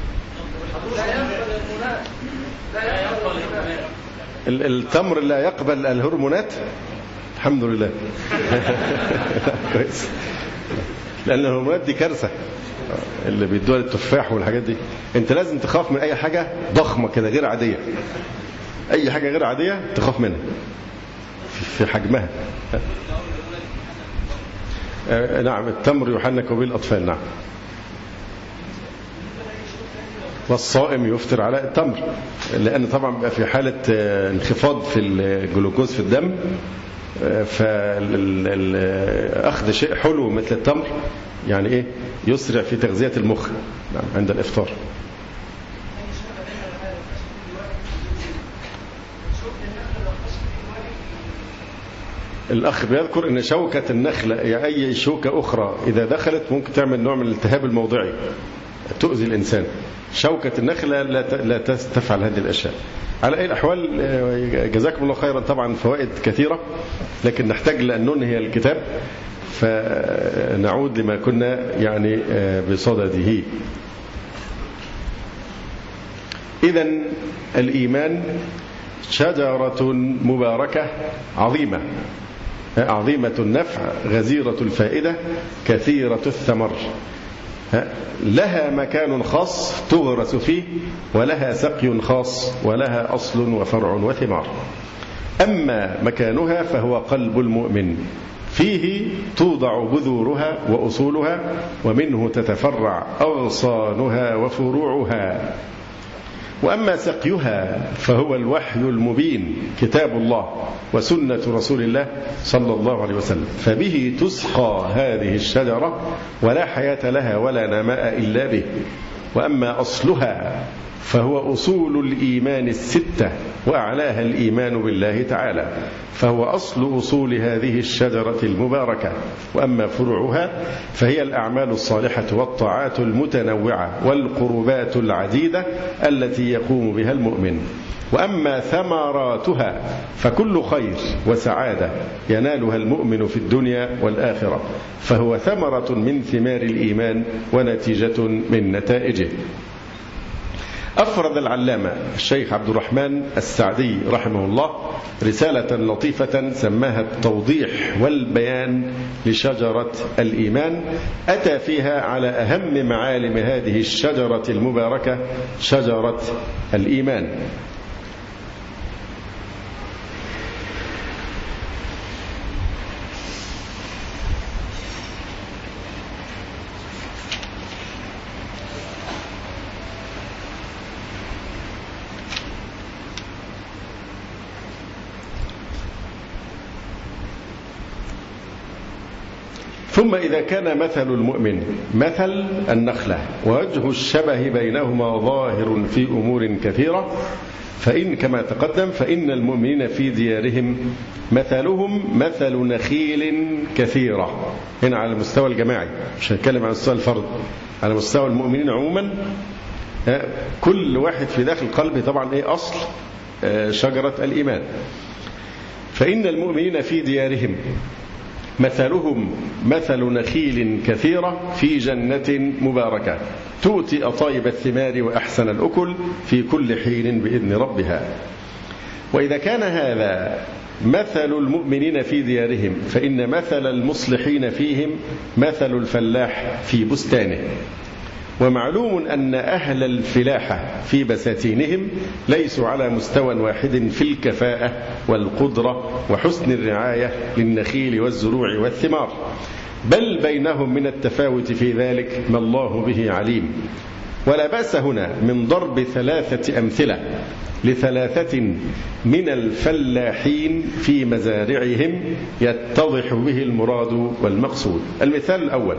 التمر لا يقبل الهرمونات. الحمد لله. كويس. لأن الهرمونات دي كارثة اللي بيدوها للتفاح والحاجات دي. انت لازم تخاف من اي حاجة ضخمة كده غير عادية. اي حاجة غير عادية تخاف منها في حجمها. نعم التمر يحنك به الأطفال. نعم. والصائم يفطر على التمر لأن طبعا بقى في حالة انخفاض في الجلوكوز في الدم، فأخذ شيء حلو مثل التمر يعني إيه يسرع في تغذية المخ عند الإفطار. الأخ بيذكر أن شوكة النخلة يعني أي شوكة أخرى إذا دخلت ممكن تعمل نوع من الالتهاب الموضعي تؤذي الإنسان. شوكة النخلة لا تفعل هذه الأشياء. على أي الأحوال جزاكم الله خيرا. طبعا فوائد كثيرة لكن نحتاج لأن ننهي الكتاب فنعود لما كنا يعني بصدده. إذن الإيمان شجرة مباركة عظيمة عظيمة النفع غزيرة الفائدة كثيرة الثمر، لها مكان خاص تغرس فيه ولها سقي خاص ولها أصل وفرع وثمار. أما مكانها فهو قلب المؤمن، فيه توضع بذورها وأصولها ومنه تتفرع أغصانها وفروعها. وأما سقيها فهو الوحي المبين كتاب الله وسنة رسول الله صلى الله عليه وسلم، فبه تسقى هذه الشجرة ولا حياة لها ولا نماء إلا به. وأما أصلها فهو أصول الإيمان الستة وأعلاها الإيمان بالله تعالى، فهو أصل أصول هذه الشجرة المباركة. وأما فروعها فهي الأعمال الصالحة والطاعات المتنوعة والقربات العديدة التي يقوم بها المؤمن. وأما ثمراتها فكل خير وسعادة ينالها المؤمن في الدنيا والآخرة، فهو ثمرة من ثمار الإيمان ونتيجة من نتائجه. أفرد العلامة الشيخ عبد الرحمن السعدي رحمه الله رسالة لطيفة سماها التوضيح والبيان لشجرة الإيمان، أتى فيها على أهم معالم هذه الشجرة المباركة شجرة الإيمان. ثم إذا كان مثل المؤمن مثل النخلة ووجه الشبه بينهما ظاهر في أمور كثيرة، فإن كما تقدم فإن المؤمنين في ديارهم مثلهم مثل نخيل كثيرة. هنا على المستوى الجماعي، مش هنتكلم على مستوى الفرد، على مستوى المؤمنين عموما. كل واحد في داخل قلبه طبعا إيه أصل شجرة الإيمان. فإن المؤمنين في ديارهم مثلهم مثل نخيل كثيرة في جنة مباركة تؤتي أطايب الثمار وأحسن الأكل في كل حين بإذن ربها. وإذا كان هذا مثل المؤمنين في ديارهم فإن مثل المصلحين فيهم مثل الفلاح في بستانه. ومعلوم أن أهل الفلاحة في بساتينهم ليسوا على مستوى واحد في الكفاءة والقدرة وحسن الرعاية للنخيل والزروع والثمار، بل بينهم من التفاوت في ذلك ما الله به عليم. ولا بأس هنا من ضرب 3 أمثلة ل3 من الفلاحين في مزارعهم يتضح به المراد والمقصود. المثال الأول: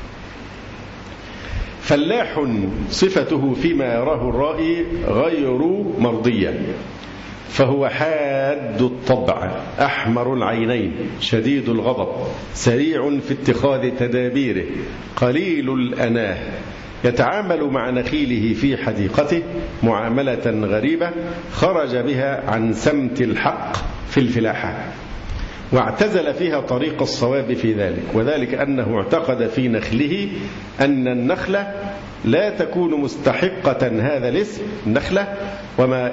فلاح صفته فيما يراه الرائي غير مرضية، فهو حاد الطبع أحمر العينين شديد الغضب سريع في اتخاذ تدابيره قليل الأناه، يتعامل مع نخيله في حديقته معاملة غريبة خرج بها عن سمت الحق في الفلاحة، واعتزل فيها طريق الصواب في ذلك، وذلك أنه اعتقد في نخله أن النخلة لا تكون مستحقة هذا الاسم النخلة وما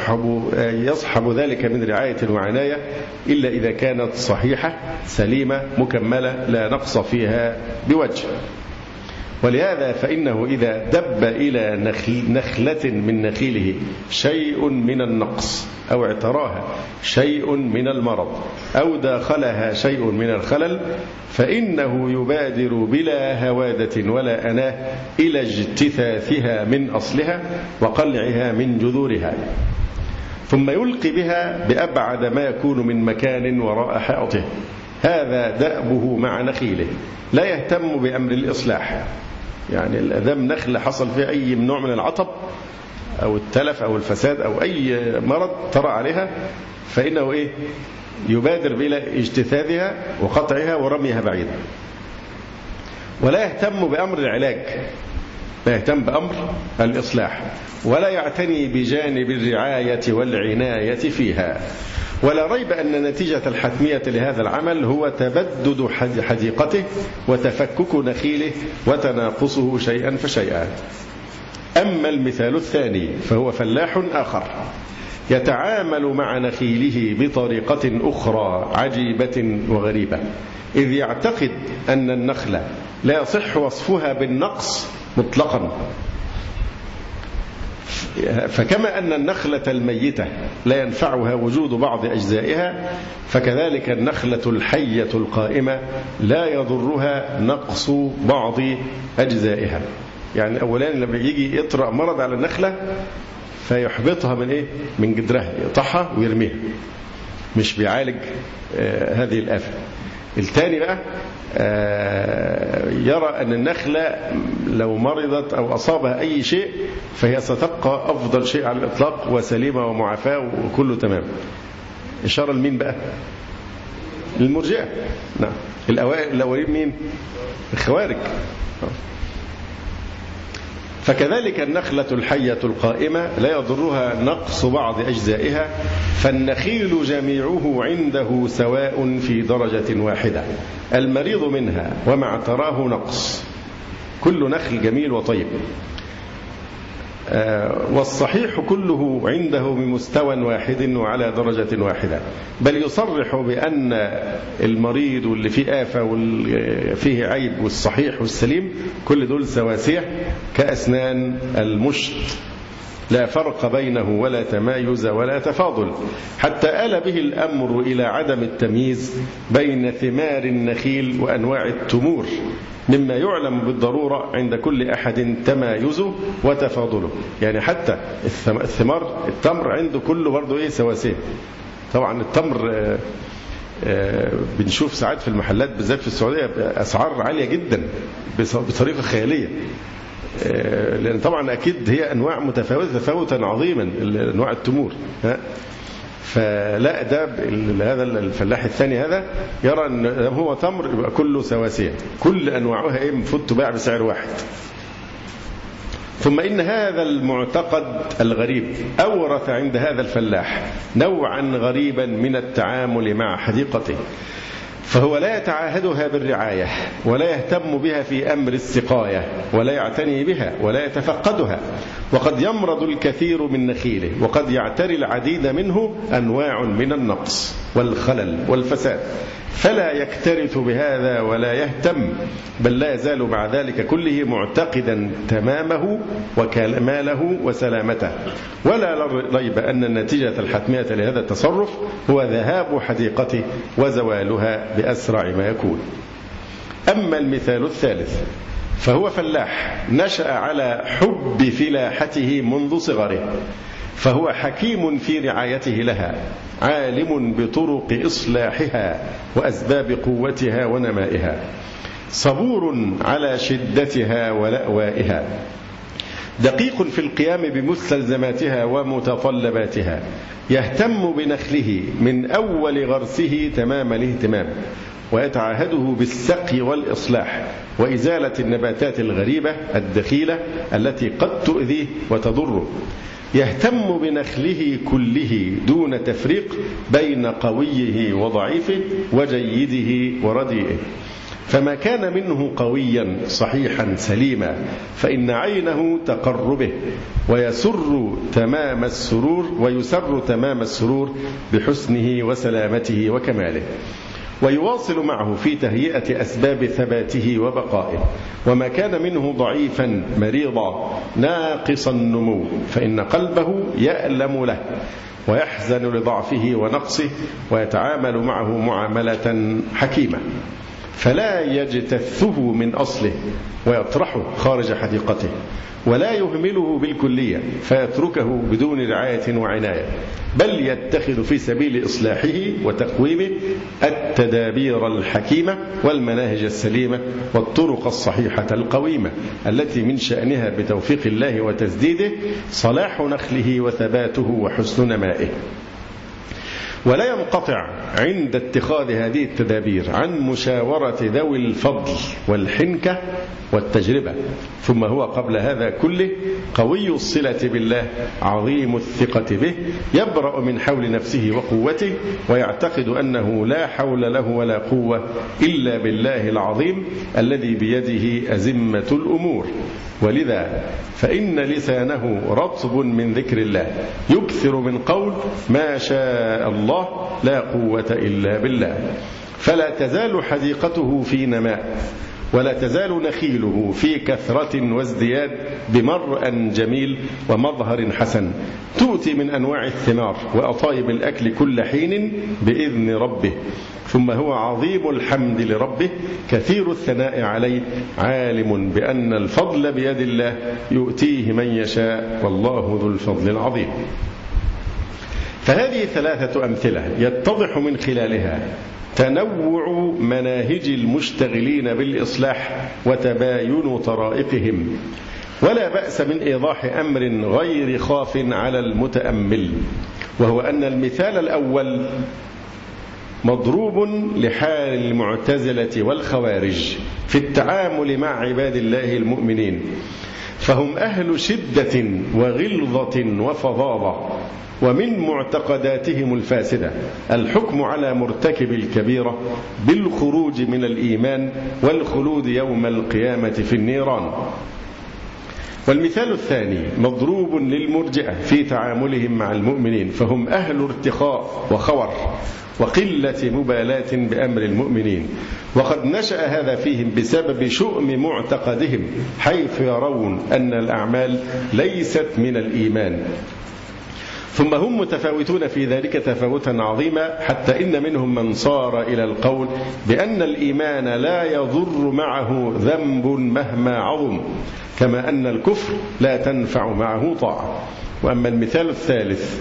يصحب ذلك من رعاية وعناية إلا إذا كانت صحيحة سليمة مكملة لا نقص فيها بوجه. ولهذا فإنه إذا دب إلى نخلة من نخيله شيء من النقص أو اعتراها شيء من المرض أو داخلها شيء من الخلل فإنه يبادر بلا هوادة ولا أناه إلى اجتثاثها من أصلها وقلعها من جذورها، ثم يلقي بها بأبعد ما يكون من مكان وراء حائطه. هذا دأبه مع نخيله، لا يهتم بأمر الإصلاح. يعني الأذام نخلة حصل فيها أي نوع من العطب أو التلف أو الفساد أو أي مرض طرأ عليها فإنه يبادر بإلى اجتثاثها وقطعها ورميها بعيدا، ولا يهتم بأمر العلاج، لا يهتم بأمر الإصلاح، ولا يعتني بجانب الرعاية والعناية فيها. ولا ريب أن نتيجة الحتمية لهذا العمل هو تبدد حديقته وتفكك نخيله وتناقصه شيئا فشيئا. أما المثال الثاني فهو فلاح آخر يتعامل مع نخيله بطريقة أخرى عجيبة وغريبة، إذ يعتقد أن النخلة لا يصح وصفها بالنقص مطلقا، فكما أن النخلة الميتة لا ينفعها وجود بعض أجزائها فكذلك النخلة الحية القائمة لا يضرها نقص بعض أجزائها. يعني أولا لما يجي يطرأ مرض على النخلة فيحبطها من جدرها، يقطعها ويرميها، مش بيعالج هذه الآفة. الثاني بقى يرى أن النخلة لو مرضت أو أصابها أي شيء فهي ستبقى أفضل شيء على الإطلاق وسليمة ومعافاة وكله تمام. إشارة لمين بقى؟ للمرجئة. نعم. الأولين مين؟ الخوارج. فكذلك النخلة الحية القائمة لا يضرها نقص بعض أجزائها، فالنخيل جميعه عنده سواء في درجة واحدة، المريض منها وما اعتراه نقص، كل نخل جميل وطيب، والصحيح كله عنده بمستوى واحد وعلى درجة واحدة، بل يصرح بأن المريض واللي فيه آفة واللي فيه عيب والصحيح والسليم كل دول سواسية كأسنان المشط، لا فرق بينه ولا تمايز ولا تفاضل، حتى آل به الأمر إلى عدم التمييز بين ثمار النخيل وأنواع التمور، مما يعلم بالضرورة عند كل أحد تمايزه وتفاضله. يعني حتى الثمار التمر عنده كله برضه سواسية. طبعا التمر بنشوف ساعات في المحلات بالذات في السعودية أسعار عالية جدا بطريقة خيالية، لأن طبعا أكيد هي أنواع متفاوتة تفاوتا عظيما أنواع التمور. فلا ده هذا الفلاح الثاني هذا يرى أن هو تمر يبقى كله سواسية، كل أنواعها المفروض تباع بسعر واحد. ثم إن هذا المعتقد الغريب أورث عند هذا الفلاح نوعا غريبا من التعامل مع حديقته، فهو لا يتعاهدها بالرعاية ولا يهتم بها في أمر السقاية ولا يعتني بها ولا يتفقدها، وقد يمرض الكثير من نخيله وقد يعتري العديد منه أنواع من النقص والخلل والفساد، فلا يكترث بهذا ولا يهتم، بل لا يزال مع ذلك كله معتقدا تمامه وكماله وسلامته، ولا ريب أن النتيجة الحتمية لهذا التصرف هو ذهاب حديقته وزوالها بأسرع ما يكون. أما المثال الثالث فهو فلاح نشأ على حب فلاحته منذ صغره، فهو حكيم في رعايته لها، عالم بطرق إصلاحها وأسباب قوتها ونمائها، صبور على شدتها ولأوائها، دقيق في القيام بمستلزماتها ومتطلباتها، يهتم بنخله من أول غرسه تمام الاهتمام، ويتعاهده بالسقي والإصلاح وإزالة النباتات الغريبة الدخيلة التي قد تؤذيه وتضره، يهتم بنخله كله دون تفريق بين قويه وضعيفه وجيده ورديئه، فما كان منه قويا صحيحا سليما فإن عينه تقر به ويسر تمام السرور بحسنه وسلامته وكماله، ويواصل معه في تهيئة أسباب ثباته وبقائه، وما كان منه ضعيفا مريضا ناقص النمو فإن قلبه يألم له ويحزن لضعفه ونقصه ويتعامل معه معاملة حكيمة، فلا يجتثه من أصله ويطرحه خارج حديقته، ولا يهمله بالكلية فيتركه بدون رعاية وعناية، بل يتخذ في سبيل إصلاحه وتقويمه التدابير الحكيمة والمناهج السليمة والطرق الصحيحة القويمة التي من شأنها بتوفيق الله وتسديده صلاح نخله وثباته وحسن نمائه. ولا ينقطع عند اتخاذ هذه التدابير عن مشاورة ذوي الفضل والحنكة والتجربة، ثم هو قبل هذا كله قوي الصلة بالله عظيم الثقة به، يبرأ من حول نفسه وقوته ويعتقد أنه لا حول له ولا قوة إلا بالله العظيم الذي بيده أزمة الأمور، ولذا فإن لسانه رطب من ذكر الله يكثر من قول ما شاء الله لا قوة إلا بالله، فلا تزال حديقته في نماء ولا تزال نخيله في كثرة وازدياد بمرأ جميل ومظهر حسن، تؤتي من أنواع الثمار وأطايب الأكل كل حين بإذن ربه، ثم هو عظيم الحمد لربه كثير الثناء عليه، عالم بأن الفضل بيد الله يؤتيه من يشاء والله ذو الفضل العظيم. فهذه ثلاثة أمثلة يتضح من خلالها تنوع مناهج المشتغلين بالإصلاح وتباين طرائقهم، ولا بأس من إيضاح أمر غير خاف على المتأمل، وهو أن المثال الأول مضروب لحال المعتزلة والخوارج في التعامل مع عباد الله المؤمنين، فهم أهل شدة وغلظة وفظاظة، ومن معتقداتهم الفاسدة الحكم على مرتكب الكبيرة بالخروج من الإيمان والخلود يوم القيامة في النيران. والمثال الثاني مضروب للمرجئة في تعاملهم مع المؤمنين، فهم أهل ارتخاء وخور وقلة مبالاة بأمر المؤمنين، وقد نشأ هذا فيهم بسبب شؤم معتقدهم حيث يرون أن الأعمال ليست من الإيمان، ثم هم متفاوتون في ذلك تفاوتا عظيما، حتى إن منهم من صار إلى القول بأن الإيمان لا يضر معه ذنب مهما عظم، كما أن الكفر لا تنفع معه طاعة. وأما المثال الثالث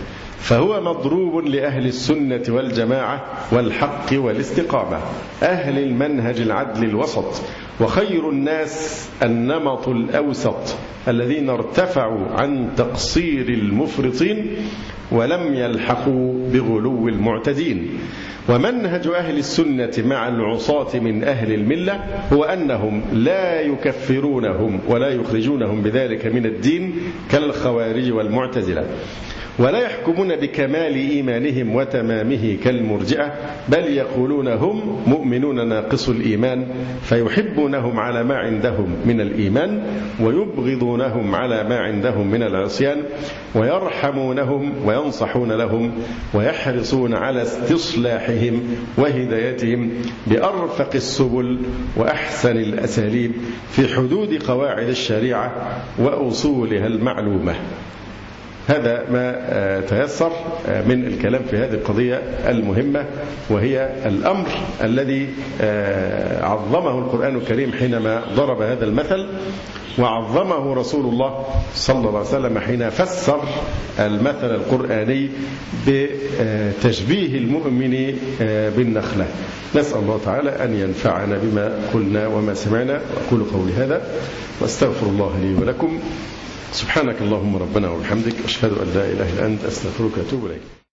فهو مضروب لأهل السنة والجماعة والحق والاستقامة، أهل المنهج العدل الوسط، وخير الناس النمط الأوسط الذين ارتفعوا عن تقصير المفرطين ولم يلحقوا بغلو المعتدين. ومنهج أهل السنة مع العصاة من أهل الملة هو أنهم لا يكفرونهم ولا يخرجونهم بذلك من الدين كالخوارج والمعتزلة، ولا يحكمون بكمال إيمانهم وتمامه كالمرجئة، بل يقولون هم مؤمنون ناقص الإيمان فيحبونهم على ما عندهم من الإيمان ويبغضونهم على ما عندهم من العصيان، ويرحمونهم وينصحون لهم ويحرصون على استصلاحهم وهدايتهم بأرفق السبل وأحسن الأساليب في حدود قواعد الشريعة وأصولها المعلومة. هذا ما تيسر من الكلام في هذه القضية المهمة، وهي الأمر الذي عظمه القرآن الكريم حينما ضرب هذا المثل، وعظمه رسول الله صلى الله عليه وسلم حين فسر المثل القرآني بتشبيه المؤمن بالنخلة. نسأل الله تعالى أن ينفعنا بما قلنا وما سمعنا، وأقول قولي هذا واستغفر الله لي ولكم. سبحانك اللهم ربنا وبحمدك، أشهد أن لا إله إلا أنت، أستغفرك وأتوب إليك.